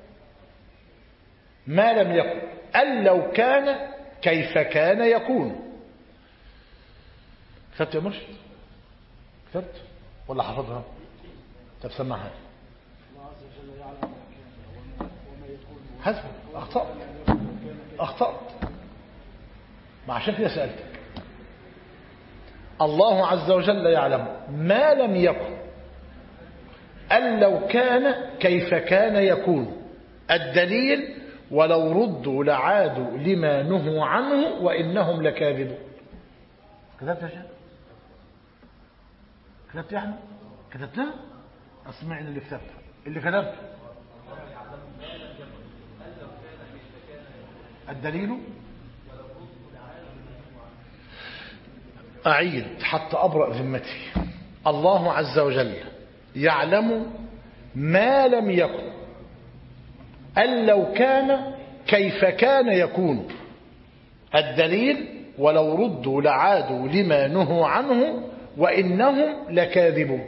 ما لم يكن، أن لو كان كيف كان يكون. كتبت يا مرشد؟ كتبت ولا حفظها؟ طب سمعها. حسب أخطأت ما عشان كده سألتك. الله عز وجل يعلم ما لم يكن، أن لو كان كيف كان يكون. الدليل ولو ردوا لعادوا لما نهوا عنه وإنهم لكاذبون. كتبت يا شيخ؟ كتبت يا أحمد؟ كتبتها؟ أسمعني اللي كتبته. اللي كتبته الدليل أعيد حتى أبرأ ذمتي. الله عز وجل يعلم ما لم يكن، أن لو كان كيف كان يكون. الدليل ولو ردوا لعادوا لما نهوا عنه وإنهم لكاذبون.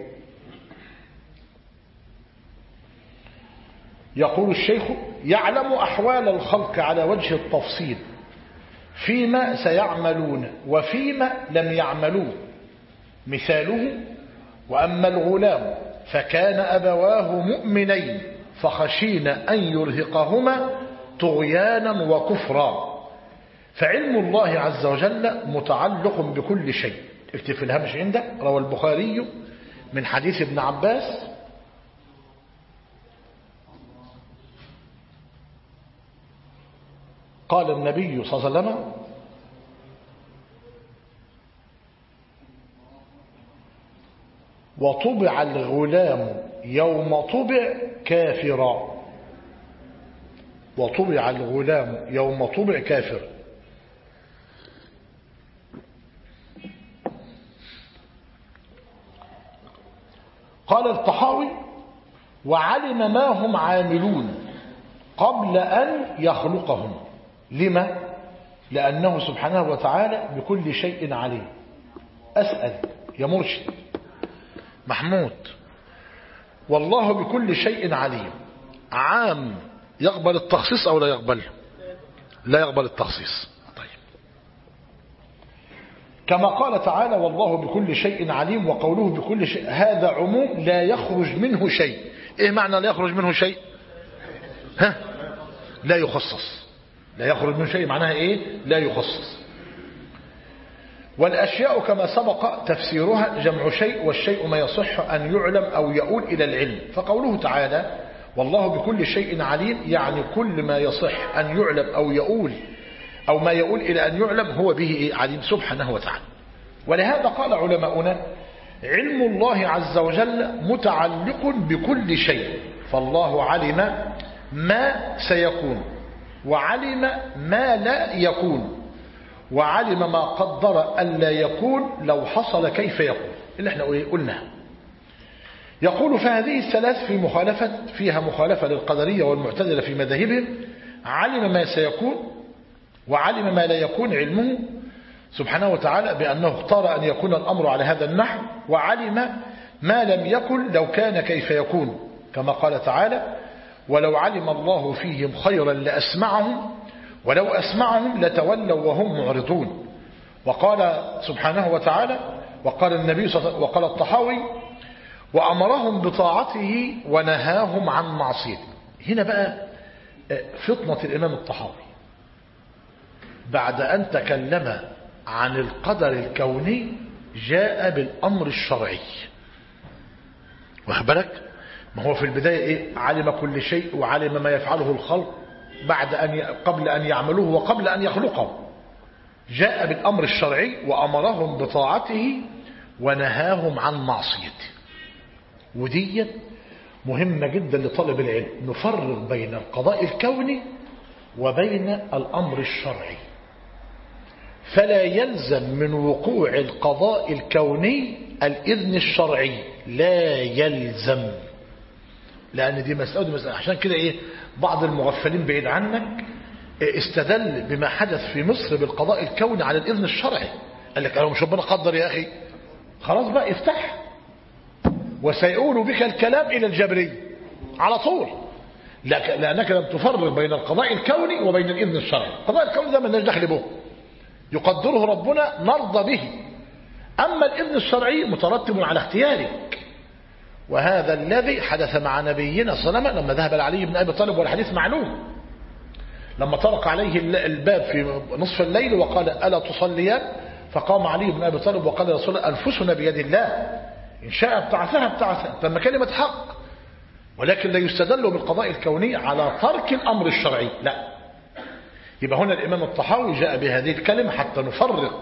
يقول الشيخ يعلم أحوال الخلق على وجه التفصيل فيما سيعملون وفيما لم يعملوه. مثاله وأما الغلام فكان أبواه مؤمنين فخشينا أن يرهقهما طغيانا وكفرا. فعلم الله عز وجل متعلق بكل شيء. اكتب في الهامش عندك روى البخاري من حديث ابن عباس قال النبي صلى الله عليه وسلم وطبع الغلام يوم طبع كافرا. وطبع الغلام يوم طبع كافر. قال الطحاوي وعلم ما هم عاملون قبل أن يخلقهم. لما؟ لأنه سبحانه وتعالى بكل شيء عليم. أسأل يا مرشد محمود، والله بكل شيء عليم عام يقبل التخصيص أو لا يقبل؟ لا يقبل التخصيص. طيب. كما قال تعالى والله بكل شيء عليم، وقوله بكل شيء هذا عموم لا يخرج منه شيء. ايه معنى لا يخرج منه شيء؟ ها؟ لا يخصص. لا يخرج منه شيء معناها ايه؟ لا يخصص. والأشياء كما سبق تفسيرها جمع شيء، والشيء ما يصح أن يعلم أو يؤول إلى العلم. فقوله تعالى والله بكل شيء عليم يعني كل ما يصح أن يعلم أو يؤول أو ما يؤول إلى أن يعلم هو به عليم سبحانه وتعالى. ولهذا قال علماؤنا علم الله عز وجل متعلق بكل شيء. فالله علم ما سيكون، وعلم ما لا يكون، وعلم ما قدر أن لا يكون لو حصل كيف يكون، اللي احنا قلناه. يقول فهذه الثلاث فيها مخالفة للقدرية والمعتزلة في مذاهبهم. علم ما سيكون، وعلم ما لا يكون علمه سبحانه وتعالى بأنه اختار أن يكون الأمر على هذا النحو، وعلم ما لم يكن لو كان كيف يكون، كما قال تعالى ولو علم الله فيهم خيرا لأسمعهم ولو أسمعهم لتولوا وهم معرضون. وقال سبحانه وتعالى وقال النبي صلى الله عليه وسلم وقال الطحاوي وأمرهم بطاعته ونهاهم عن معصيته. هنا بقى فطنة الإمام الطحاوي بعد أن تكلم عن القدر الكوني جاء بالأمر الشرعي. واخبرك ما هو في البداية إيه؟ علم كل شيء وعلم ما يفعله الخلق قبل أن يعملوه وقبل أن يخلقه. جاء بالأمر الشرعي وأمرهم بطاعته ونهاهم عن معصيته. ودي مهمة جدا لطالب العلم، نفرق بين القضاء الكوني وبين الأمر الشرعي. فلا يلزم من وقوع القضاء الكوني الإذن الشرعي، لا يلزم، لأن دي مسألة ودي مسألة. عشان كده إيه بعض المغفلين بعيد عنك استدل بما حدث في مصر بالقضاء الكوني على الإذن الشرعي. قال لك أنا مش ربنا قدر يا أخي، خلاص بقى افتح وسيؤول بك الكلام إلى الجبري على طول، لأنك لم تفرق بين القضاء الكوني وبين الإذن الشرعي. القضاء الكوني ده مالناش دخل به، يقدره ربنا نرضى به. أما الإذن الشرعي مترتب على اختيارك، وهذا الذي حدث مع نبينا صلى الله عليه وسلم لما ذهب علي بن أبي طالب، والحديث معلوم، لما طرق عليه الباب في نصف الليل وقال ألا تصليان؟ فقام علي بن أبي طالب وقال يا رسول الله أنفسنا بيد الله إن شاء ابتعثها. تم كلمة حق، ولكن لا يستدل بالقضاء الكوني على ترك الأمر الشرعي، لا. يبقى هنا الإمام الطحاوي جاء بهذه الكلمة حتى نفرق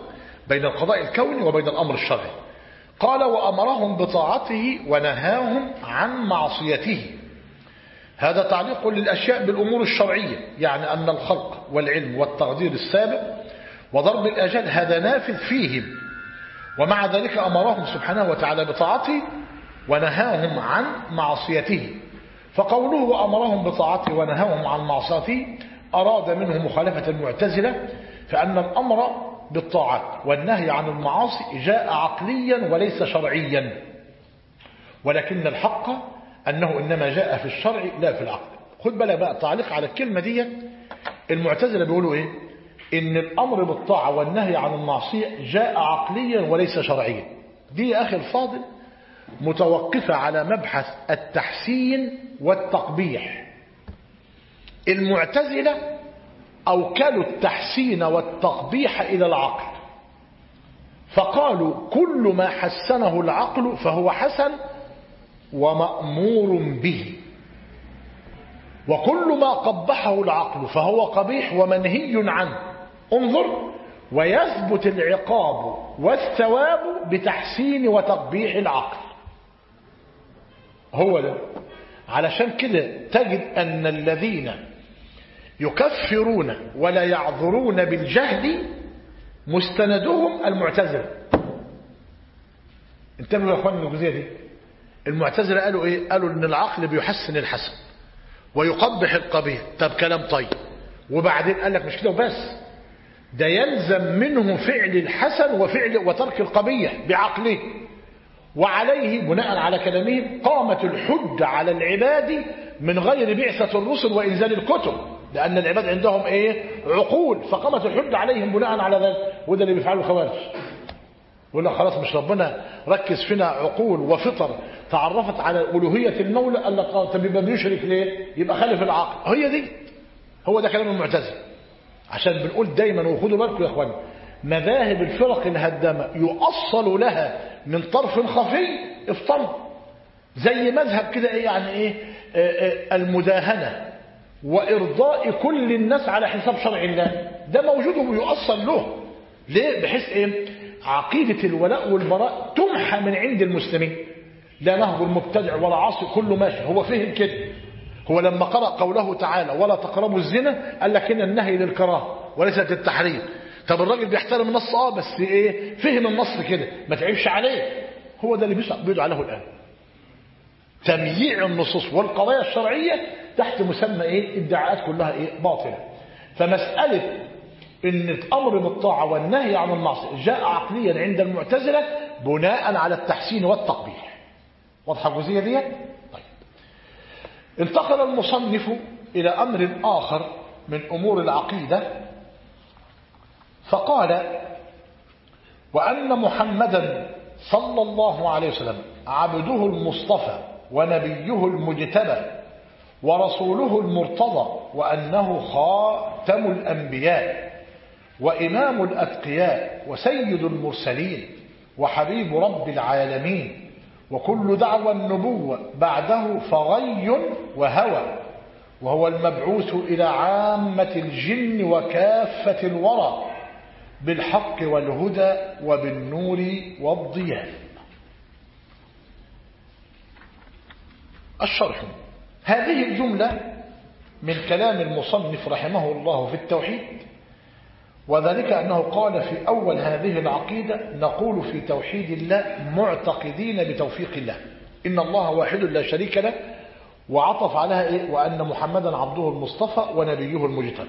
بين القضاء الكوني وبين الأمر الشرعي. قال وأمرهم بطاعته ونهاهم عن معصيته. هذا تعليق للأشياء بالأمور الشرعية، يعني أن الخلق والعلم والتقدير السابق وضرب الأجل هذا نافذ فيهم، ومع ذلك أمرهم سبحانه وتعالى بطاعته ونهاهم عن معصيته. فقوله وأمرهم بطاعته ونهاهم عن معصيته أراد منه مخالفة المعتزلة، فأن الأمر بالطاعات والنهي عن المعاصي جاء عقليا وليس شرعيا، ولكن الحق أنه إنما جاء في الشرع لا في العقل. خد بالك بقى تعليق على الكلمة دي، المعتزلة بيقولوا إيه؟ إن الأمر بالطاعة والنهي عن المعصية جاء عقليا وليس شرعيا. دي يا أخي الفاضل متوقفة على مبحث التحسين والتقبيح. المعتزلة أوكلوا التحسين والتقبيح إلى العقل، فقالوا كل ما حسنه العقل فهو حسن ومأمور به، وكل ما قبحه العقل فهو قبيح ومنهي عنه. انظر، ويثبت العقاب والثواب بتحسين وتقبيح العقل. هو ده. علشان كده تجد أن الذين يكفرون ولا يعذرون بالجهل مستندهم المعتزلة. انتبهوا يا اخوان الجزئية دي. المعتزلة قالوا ايه؟ قالوا ان العقل بيحسن الحسن ويقبح القبيح. طب كلام طيب، وبعدين قال لك مش كده وبس، ده يلزم منه فعل الحسن وترك القبيح بعقله، وعليه بناء على كلامهم قامت الحجة على العباد من غير بعثة الرسل وإنزال الكتب، لأن العباد عندهم ايه؟ عقول، فقامت الحجة عليهم بناء على ذلك. وده اللي بيفعله الخوارج، يقول لك خلاص مش ربنا ركز فينا عقول وفطر تعرفت على ألوهية المولى، قال لك طب يبقى بيشرك ليه؟ يبقى خالف العقل. هي دي، هو ده كلام المعتزلة. عشان بنقول دايما وخدوا بالكم يا اخوان، مذاهب الفرق الهدامة يؤصل لها من طرف خفي افطن، زي مذهب كده ايه يعني ايه المداهنة وإرضاء كل الناس على حساب شرع الله. ده موجود ويؤصل له ليه؟ بحيث ايه؟ عقيدة الولاء والبراء تمحى من عند المسلمين، لا نهض المبتدع ولا عاصي كله ماشي. هو فهم كده. هو لما قرأ قوله تعالى ولا تقربوا الزنا قال لك هنا النهي للكراهه وليست التحريم. طب الراجل بيحترم النص بس ايه؟ فهم النص كده، ما تعيبش عليه. هو ده اللي بيدعو عليه الآن، تمييع النصوص والقضايا الشرعية تحت مسمى ايه؟ ادعاءات كلها ايه؟ باطلة. فمسألة ان الامر بالطاعة والنهي عن المعصية جاء عقليا عند المعتزلة بناء على التحسين والتقبيح. واضحة الجزئية دي؟ طيب، انتقل المصنف الى امر اخر من امور العقيدة، فقال وان محمدا صلى الله عليه وسلم عبده المصطفى ونبيه المجتبى ورسوله المرتضى، وأنه خاتم الأنبياء وإمام الأتقياء وسيد المرسلين وحبيب رب العالمين، وكل دعوى النبوة بعده فغي وهوى، وهو المبعوث إلى عامة الجن وكافة الورى بالحق والهدى وبالنور والضياء. الشرح: هذه الجملة من كلام المصنف رحمه الله في التوحيد، وذلك أنه قال في أول هذه العقيدة نقول في توحيد الله معتقدين بتوفيق الله إن الله واحد لا شريك له، وعطف عليها إيه؟ وأن محمدا عبده المصطفى ونبيه المجتبى.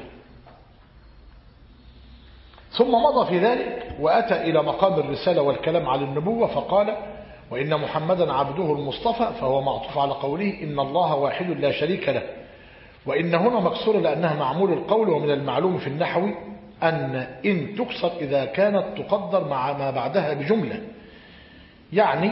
ثم مضى في ذلك وأتى إلى مقام الرسالة والكلام على النبوة فقال وإن محمدا عبده المصطفى، فهو معطوف على قوله إن الله واحد لا شريك له، وإن هنا مكسورة لأنها معمول القول، ومن المعلوم في النحو أن إن تكسر إذا كانت تقدر مع ما بعدها بجملة، يعني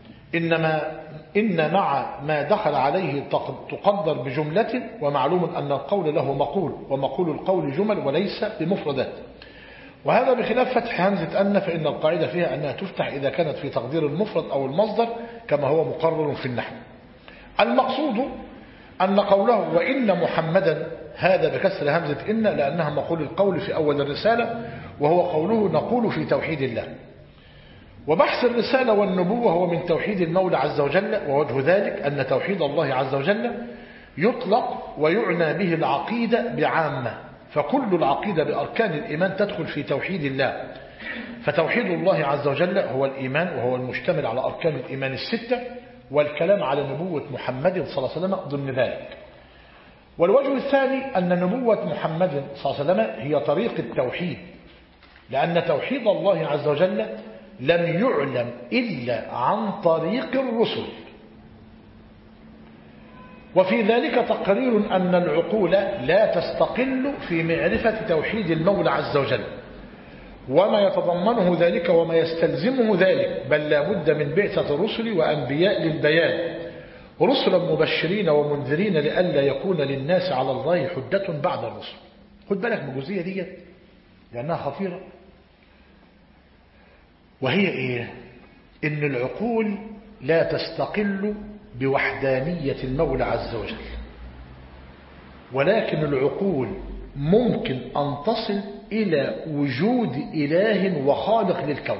إن مع ما دخل عليه تقدر بجملة، ومعلوم أن القول له مقول، ومقول القول جمل وليس بمفردات. وهذا بخلاف فتح همزة أن، فإن القاعدة فيها أنها تفتح إذا كانت في تقدير المفرد أو المصدر كما هو مقرر في النحو. المقصود أن قوله وإن محمدا هذا بكسر همزة إن لأنها مقول القول في أول الرسالة، وهو قوله نقول في توحيد الله. وبحث الرسالة والنبوة هو من توحيد المولى عز وجل، ووجه ذلك أن توحيد الله عز وجل يطلق ويعنى به العقيدة بعامة، فكل العقيدة بأركان الإيمان تدخل في توحيد الله. فتوحيد الله عز وجل هو الإيمان، وهو المشتمل على أركان الإيمان الستة، والكلام على نبوة محمد صلى الله عليه وسلم ضمن ذلك. والوجه الثاني أن نبوة محمد صلى الله عليه وسلم هي طريق التوحيد، لأن توحيد الله عز وجل لم يعلم إلا عن طريق الرسل. وفي ذلك تقرير أن العقول لا تستقل في معرفة توحيد المولى عز وجل وما يتضمنه ذلك وما يستلزمه ذلك، بل لا بد من بعثة الرسل وأنبياء للبيان، رسلا مبشرين ومنذرين لئلا يكون للناس على الله حجة بعد الرسل. خد بالك من الجزئية دي لأنها خطيرة. وهي إيه؟ إن العقول لا تستقل بوحدانية المولى عز وجل، ولكن العقول ممكن أن تصل إلى وجود إله وخالق للكون،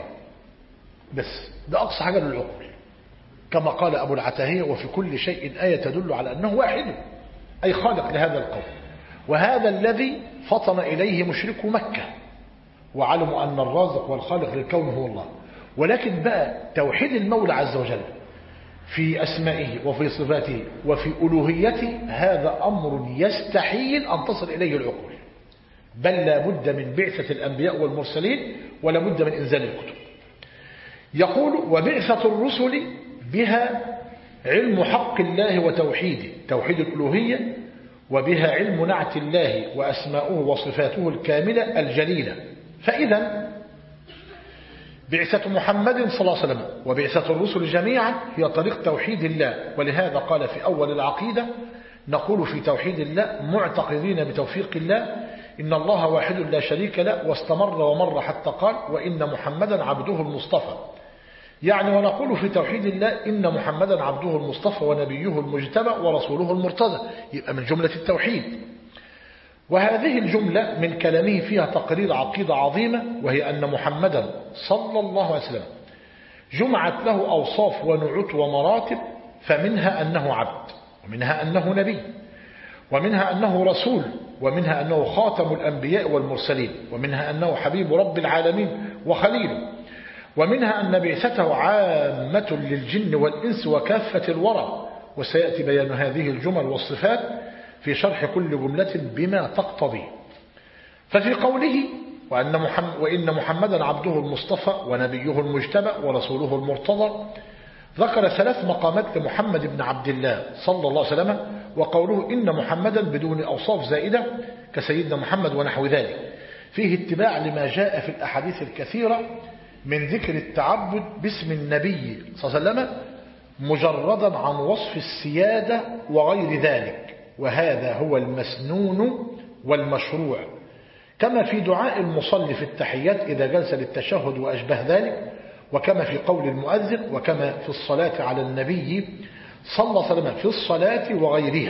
بس ده أقصى حاجة للعقول، كما قال أبو العتاهية وفي كل شيء آية تدل على أنه واحد، أي خالق لهذا الكون. وهذا الذي فطن إليه مشركو مكة، وعلموا أن الرازق والخالق للكون هو الله. ولكن بقى توحيد المولى عز وجل في أسمائه وفي صفاته وفي ألوهيته هذا أمر يستحيل أن تصل إليه العقول، بل لا بد من بعثة الأنبياء والمرسلين ولا بد من إنزال الكتب. يقول وبعثة الرسل بها علم حق الله وتوحيده، توحيد الألوهية، وبها علم نعت الله وأسماؤه وصفاته الكاملة الجليلة. فإذا بعثة محمد صلى الله عليه وسلم وبعثة الرسل جميعا هي طريق توحيد الله. ولهذا قال في أول العقيدة نقول في توحيد الله معتقدين بتوفيق الله إن الله واحد لا شريك له، واستمر ومر حتى قال وإن محمدا عبده المصطفى، يعني ونقول في توحيد الله إن محمدا عبده المصطفى ونبيه المجتبى ورسوله المرتضى، يبقى من جملة التوحيد. وهذه الجملة من كلامه فيها تقرير عقيدة عظيمة، وهي أن محمدا صلى الله عليه وسلم جمعت له أوصاف ونعوت ومراتب، فمنها أنه عبد، ومنها أنه نبي، ومنها أنه رسول، ومنها أنه خاتم الأنبياء والمرسلين، ومنها أنه حبيب رب العالمين وخليله، ومنها أن بعثته عامة للجن والإنس وكافة الورى. وسيأتي بيان هذه الجمل والصفات في شرح كل جملة بما تقتضي. ففي قوله وإن محمدا عبده المصطفى ونبيه المجتبى ورسوله المرتضى ذكر 3 مقامات لمحمد بن عبد الله صلى الله عليه وسلم، وقوله إن محمدا بدون أوصاف زائدة كسيدنا محمد ونحو ذلك فيه اتباع لما جاء في الأحاديث الكثيرة من ذكر التعبد باسم النبي صلى الله عليه وسلم مجردا عن وصف السيادة وغير ذلك، وهذا هو المسنون والمشروع، كما في دعاء المصلي في التحيات إذا جلس للتشهد وأشبه ذلك، وكما في قول المؤذن، وكما في الصلاة على النبي صلى الله عليه وسلم في الصلاة وغيرها.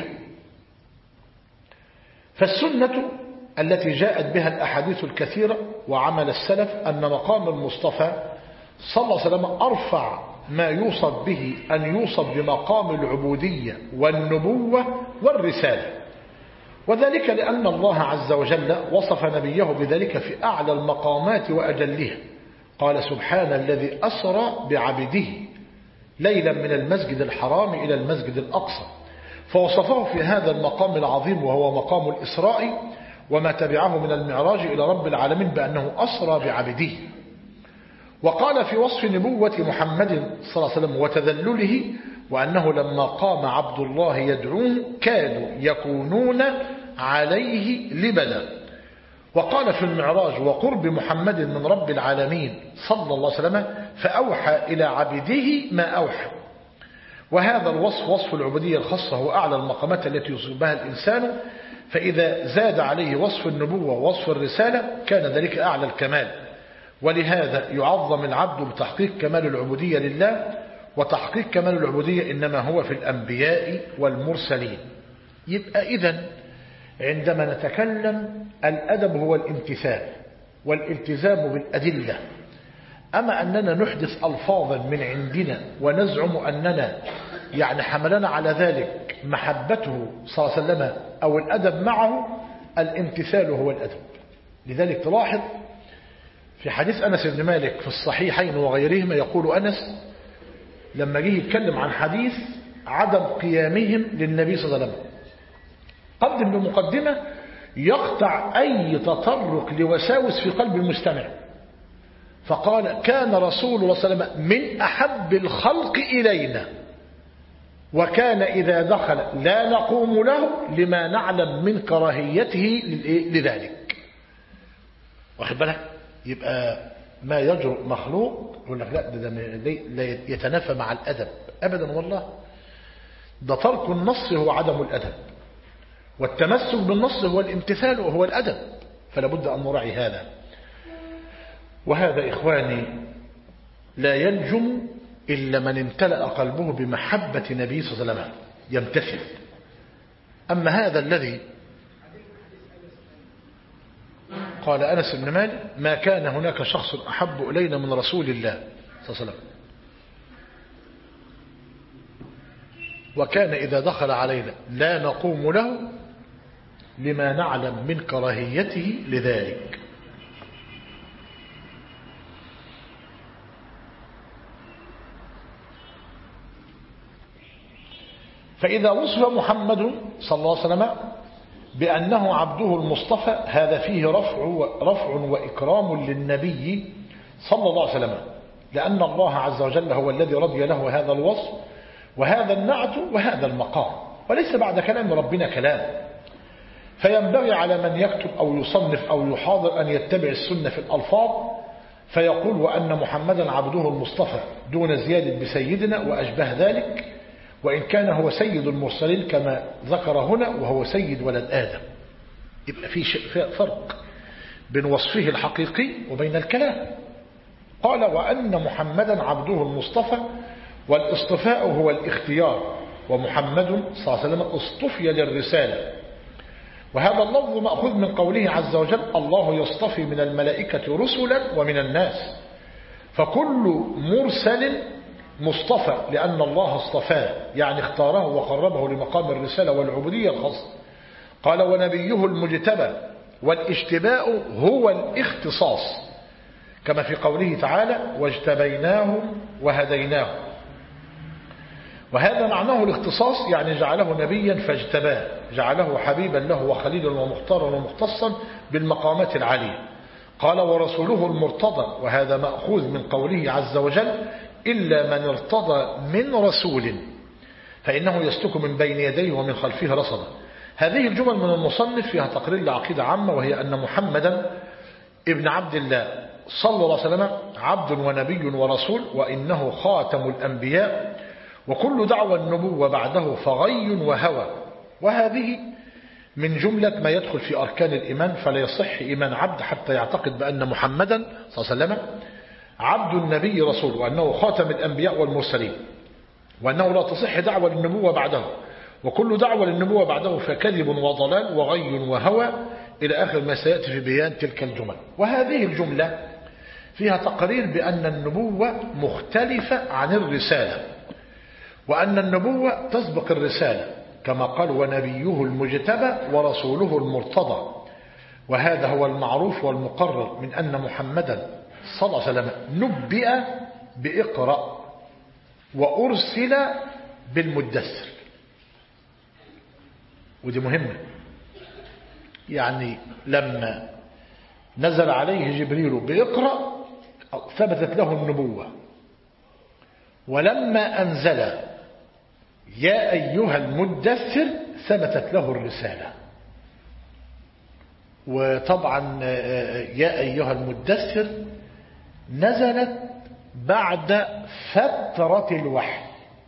فالسنة التي جاءت بها الأحاديث الكثيرة وعمل السلف أن مقام المصطفى صلى الله عليه وسلم أرفع ما يوصف به أن يوصف بمقام العبودية والنبوة والرسالة، وذلك لأن الله عز وجل وصف نبيه بذلك في أعلى المقامات وأجلها. قال سبحان الذي أسرى بعبده ليلا من المسجد الحرام إلى المسجد الأقصى، فوصفه في هذا المقام العظيم وهو مقام الإسراء وما تبعه من المعراج إلى رب العالمين بأنه أسرى بعبده. وقال في وصف نبوة محمد صلى الله عليه وسلم وتذلله وأنه لما قام عبد الله يدعوه كادوا يكونون عليه لبدا. وقال في المعراج وقرب محمد من رب العالمين صلى الله عليه وسلم فأوحى إلى عبده ما أوحى. وهذا الوصف وصف العبودية الخاصة هو أعلى المقامات التي يوصف بها الإنسان، فإذا زاد عليه وصف النبوة ووصف الرسالة كان ذلك أعلى الكمال. ولهذا يعظم العبد بتحقيق كمال العبودية لله، وتحقيق كمال العبودية إنما هو في الأنبياء والمرسلين. يبقى إذن عندما نتكلم الأدب هو الامتثال، والالتزام بالأدلة. أما أننا نحدث ألفاظا من عندنا ونزعم أننا يعني حملنا على ذلك محبته صلى الله عليه وسلم أو الأدب معه، الامتثال هو الأدب. لذلك تلاحظ في حديث أنس بن مالك في الصحيحين وغيرهما يقول أنس لما جه يتكلم عن حديث عدم قيامهم للنبي صلى الله عليه وسلم قدم بمقدمة يقطع أي تطرق لوساوس في قلب المستمع، فقال كان رسول الله صلى الله عليه وسلم من أحب الخلق إلينا، وكان إذا دخل لا نقوم له لما نعلم من كراهيته لذلك. واخد بالك؟ يبقى ما يجرؤ مخلوق يقول لك لا يتنافى مع الأدب أبدا، والله ده ترك النص هو عدم الأدب، والتمسك بالنص هو الامتثال وهو الأدب، فلا بد أن نراعي هذا. وهذا إخواني لا يلجم إلا من امتلأ قلبه بمحبة نبي صلى الله عليه وسلم يمتثل. أما هذا الذي قال أنس بن مالك ما كان هناك شخص أحب إلينا من رسول الله صلى الله عليه وسلم، وكان إذا دخل علينا لا نقوم له لما نعلم من كراهيته لذلك. فإذا وصف محمد صلى الله عليه وسلم بأنه عبده المصطفى هذا فيه رفع وإكرام للنبي صلى الله عليه وسلم، لأن الله عز وجل هو الذي رضي له هذا الوصف وهذا النعت وهذا المقام، وليس بعد كلام ربنا كلام. فينبغي على من يكتب أو يصنف أو يحاضر أن يتبع السنة في الألفاظ فيقول وأن محمدا عبده المصطفى دون زيادة بسيدنا وأشبه ذلك، وإن كان هو سيد المرسلين كما ذكر هنا وهو سيد ولد آدم. يبقى في فرق بين وصفه الحقيقي وبين الكلام. قال وأن محمدا عبده المصطفى، والاصطفاء هو الاختيار، ومحمد صلى الله عليه وسلم اصطفي للرسالة. وهذا اللفظ مأخوذ من قوله عز وجل الله يصطفي من الملائكة رسلا ومن الناس، فكل مرسل مصطفى لأن الله اصطفاه، يعني اختاره وقربه لمقام الرسالة والعبودية الخاصة. قال ونبيه المجتبى، والاشتباء هو الاختصاص كما في قوله تعالى واجتبيناهم وهديناهم، وهذا معناه الاختصاص يعني جعله نبيا فاجتباه، جعله حبيبا له وخليلا ومختارا ومختصا بالمقامات العالية. قال ورسوله المرتضى، وهذا مأخوذ من قوله عز وجل إلا من ارتضى من رسول فإنه يسلك من بين يديه ومن خلفه رصدا. هذه الجمل من المصنف فيها تقرير لعقيدة عامة، وهي أن محمدا ابن عبد الله صلى الله عليه وسلم عبد ونبي ورسول، وإنه خاتم الأنبياء، وكل دعوى النبوة بعده فغي وهوى. وهذه من جملة ما يدخل في أركان الإيمان، فلا يصح إيمان عبد حتى يعتقد بأن محمدا صلى الله عليه وسلم عبد النبي رسول، وأنه خاتم الأنبياء والمرسلين، وأنه لا تصح دعوة للنبوة بعده، وكل دعوة للنبوة بعده فكذب وضلال وغي وهوى إلى آخر ما سيأتي في بيان تلك الجمل. وهذه الجملة فيها تقرير بأن النبوة مختلفة عن الرسالة، وأن النبوة تسبق الرسالة كما قال ونبيه المجتبى ورسوله المرتضى. وهذا هو المعروف والمقرر من أن محمدا صلى الله عليه وسلم نبئ بإقرأ وأرسل بالمدثر. ودي مهمة، يعني لما نزل عليه جبريل بإقرأ ثبتت له النبوة، ولما أنزل يا أيها المدثر ثبتت له الرسالة. وطبعا يا أيها المدثر نزلت بعد فترة الوحي،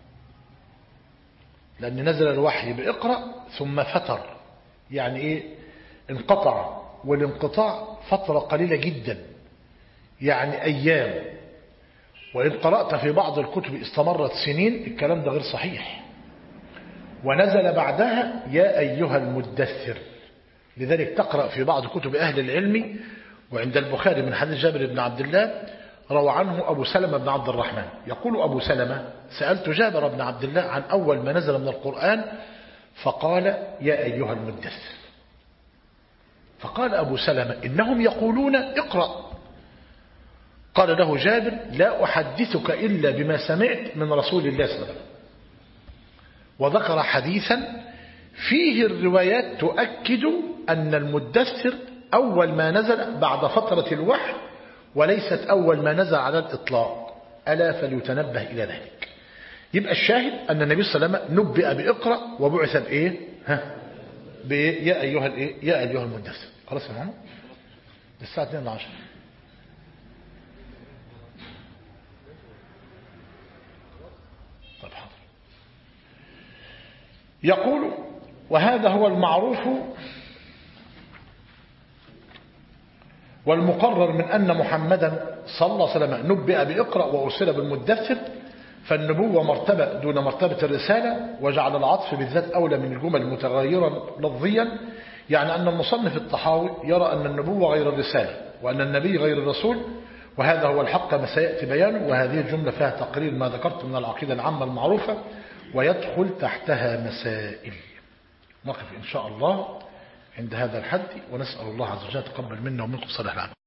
لأن نزل الوحي بإقرأ ثم فتر، يعني إيه انقطع، والانقطاع فترة قليلة جدا يعني أيام، وإن قرأت في بعض الكتب استمرت سنين، الكلام ده غير صحيح. ونزل بعدها يا أيها المدثر، لذلك تقرأ في بعض كتب أهل العلم وعند البخاري من حديث جابر بن عبد الله روى عنه أبو سلمة بن عبد الرحمن يقول أبو سلمة سألت جابر بن عبد الله عن أول ما نزل من القرآن فقال يا أيها المدثر. فقال أبو سلمة إنهم يقولون اقرأ. قال له جابر لا أحدثك إلا بما سمعت من رسول الله صلى الله عليه وسلم. وذكر حديثا فيه الروايات تؤكد أن المدثر أول ما نزل بعد فترة الوحي وليست أول ما نزل على الإطلاق، ألا فليتنبه إلى ذلك. يبقى الشاهد أن النبي صلى الله عليه وسلم نبئ بإقرأ وبعث بإيه؟ يا أيها الإيه؟ يا أيها المدثر. خلاص يا محمد الساعة 2:10. طب حاضر. يقول وهذا هو المعروف والمقرر من أن محمدا صلى الله عليه وسلم نبئ بإقرأ وأرسل بالمدثر، فالنبوة مرتبة دون مرتبة الرسالة، وجعل العطف بالذات أولى من الجمل متغيرا لفظيا، يعني أن المصنف الطحاوي يرى أن النبوة غير الرسالة وأن النبي غير الرسول، وهذا هو الحق ما سيأتي بيانه. وهذه الجملة فيها تقرير ما ذكرت من العقيدة العامة المعروفة ويدخل تحتها مسائل. نقف إن شاء الله عند هذا الحد، ونسأل الله عز وجل تقبل منا ومنكم صالح العمل.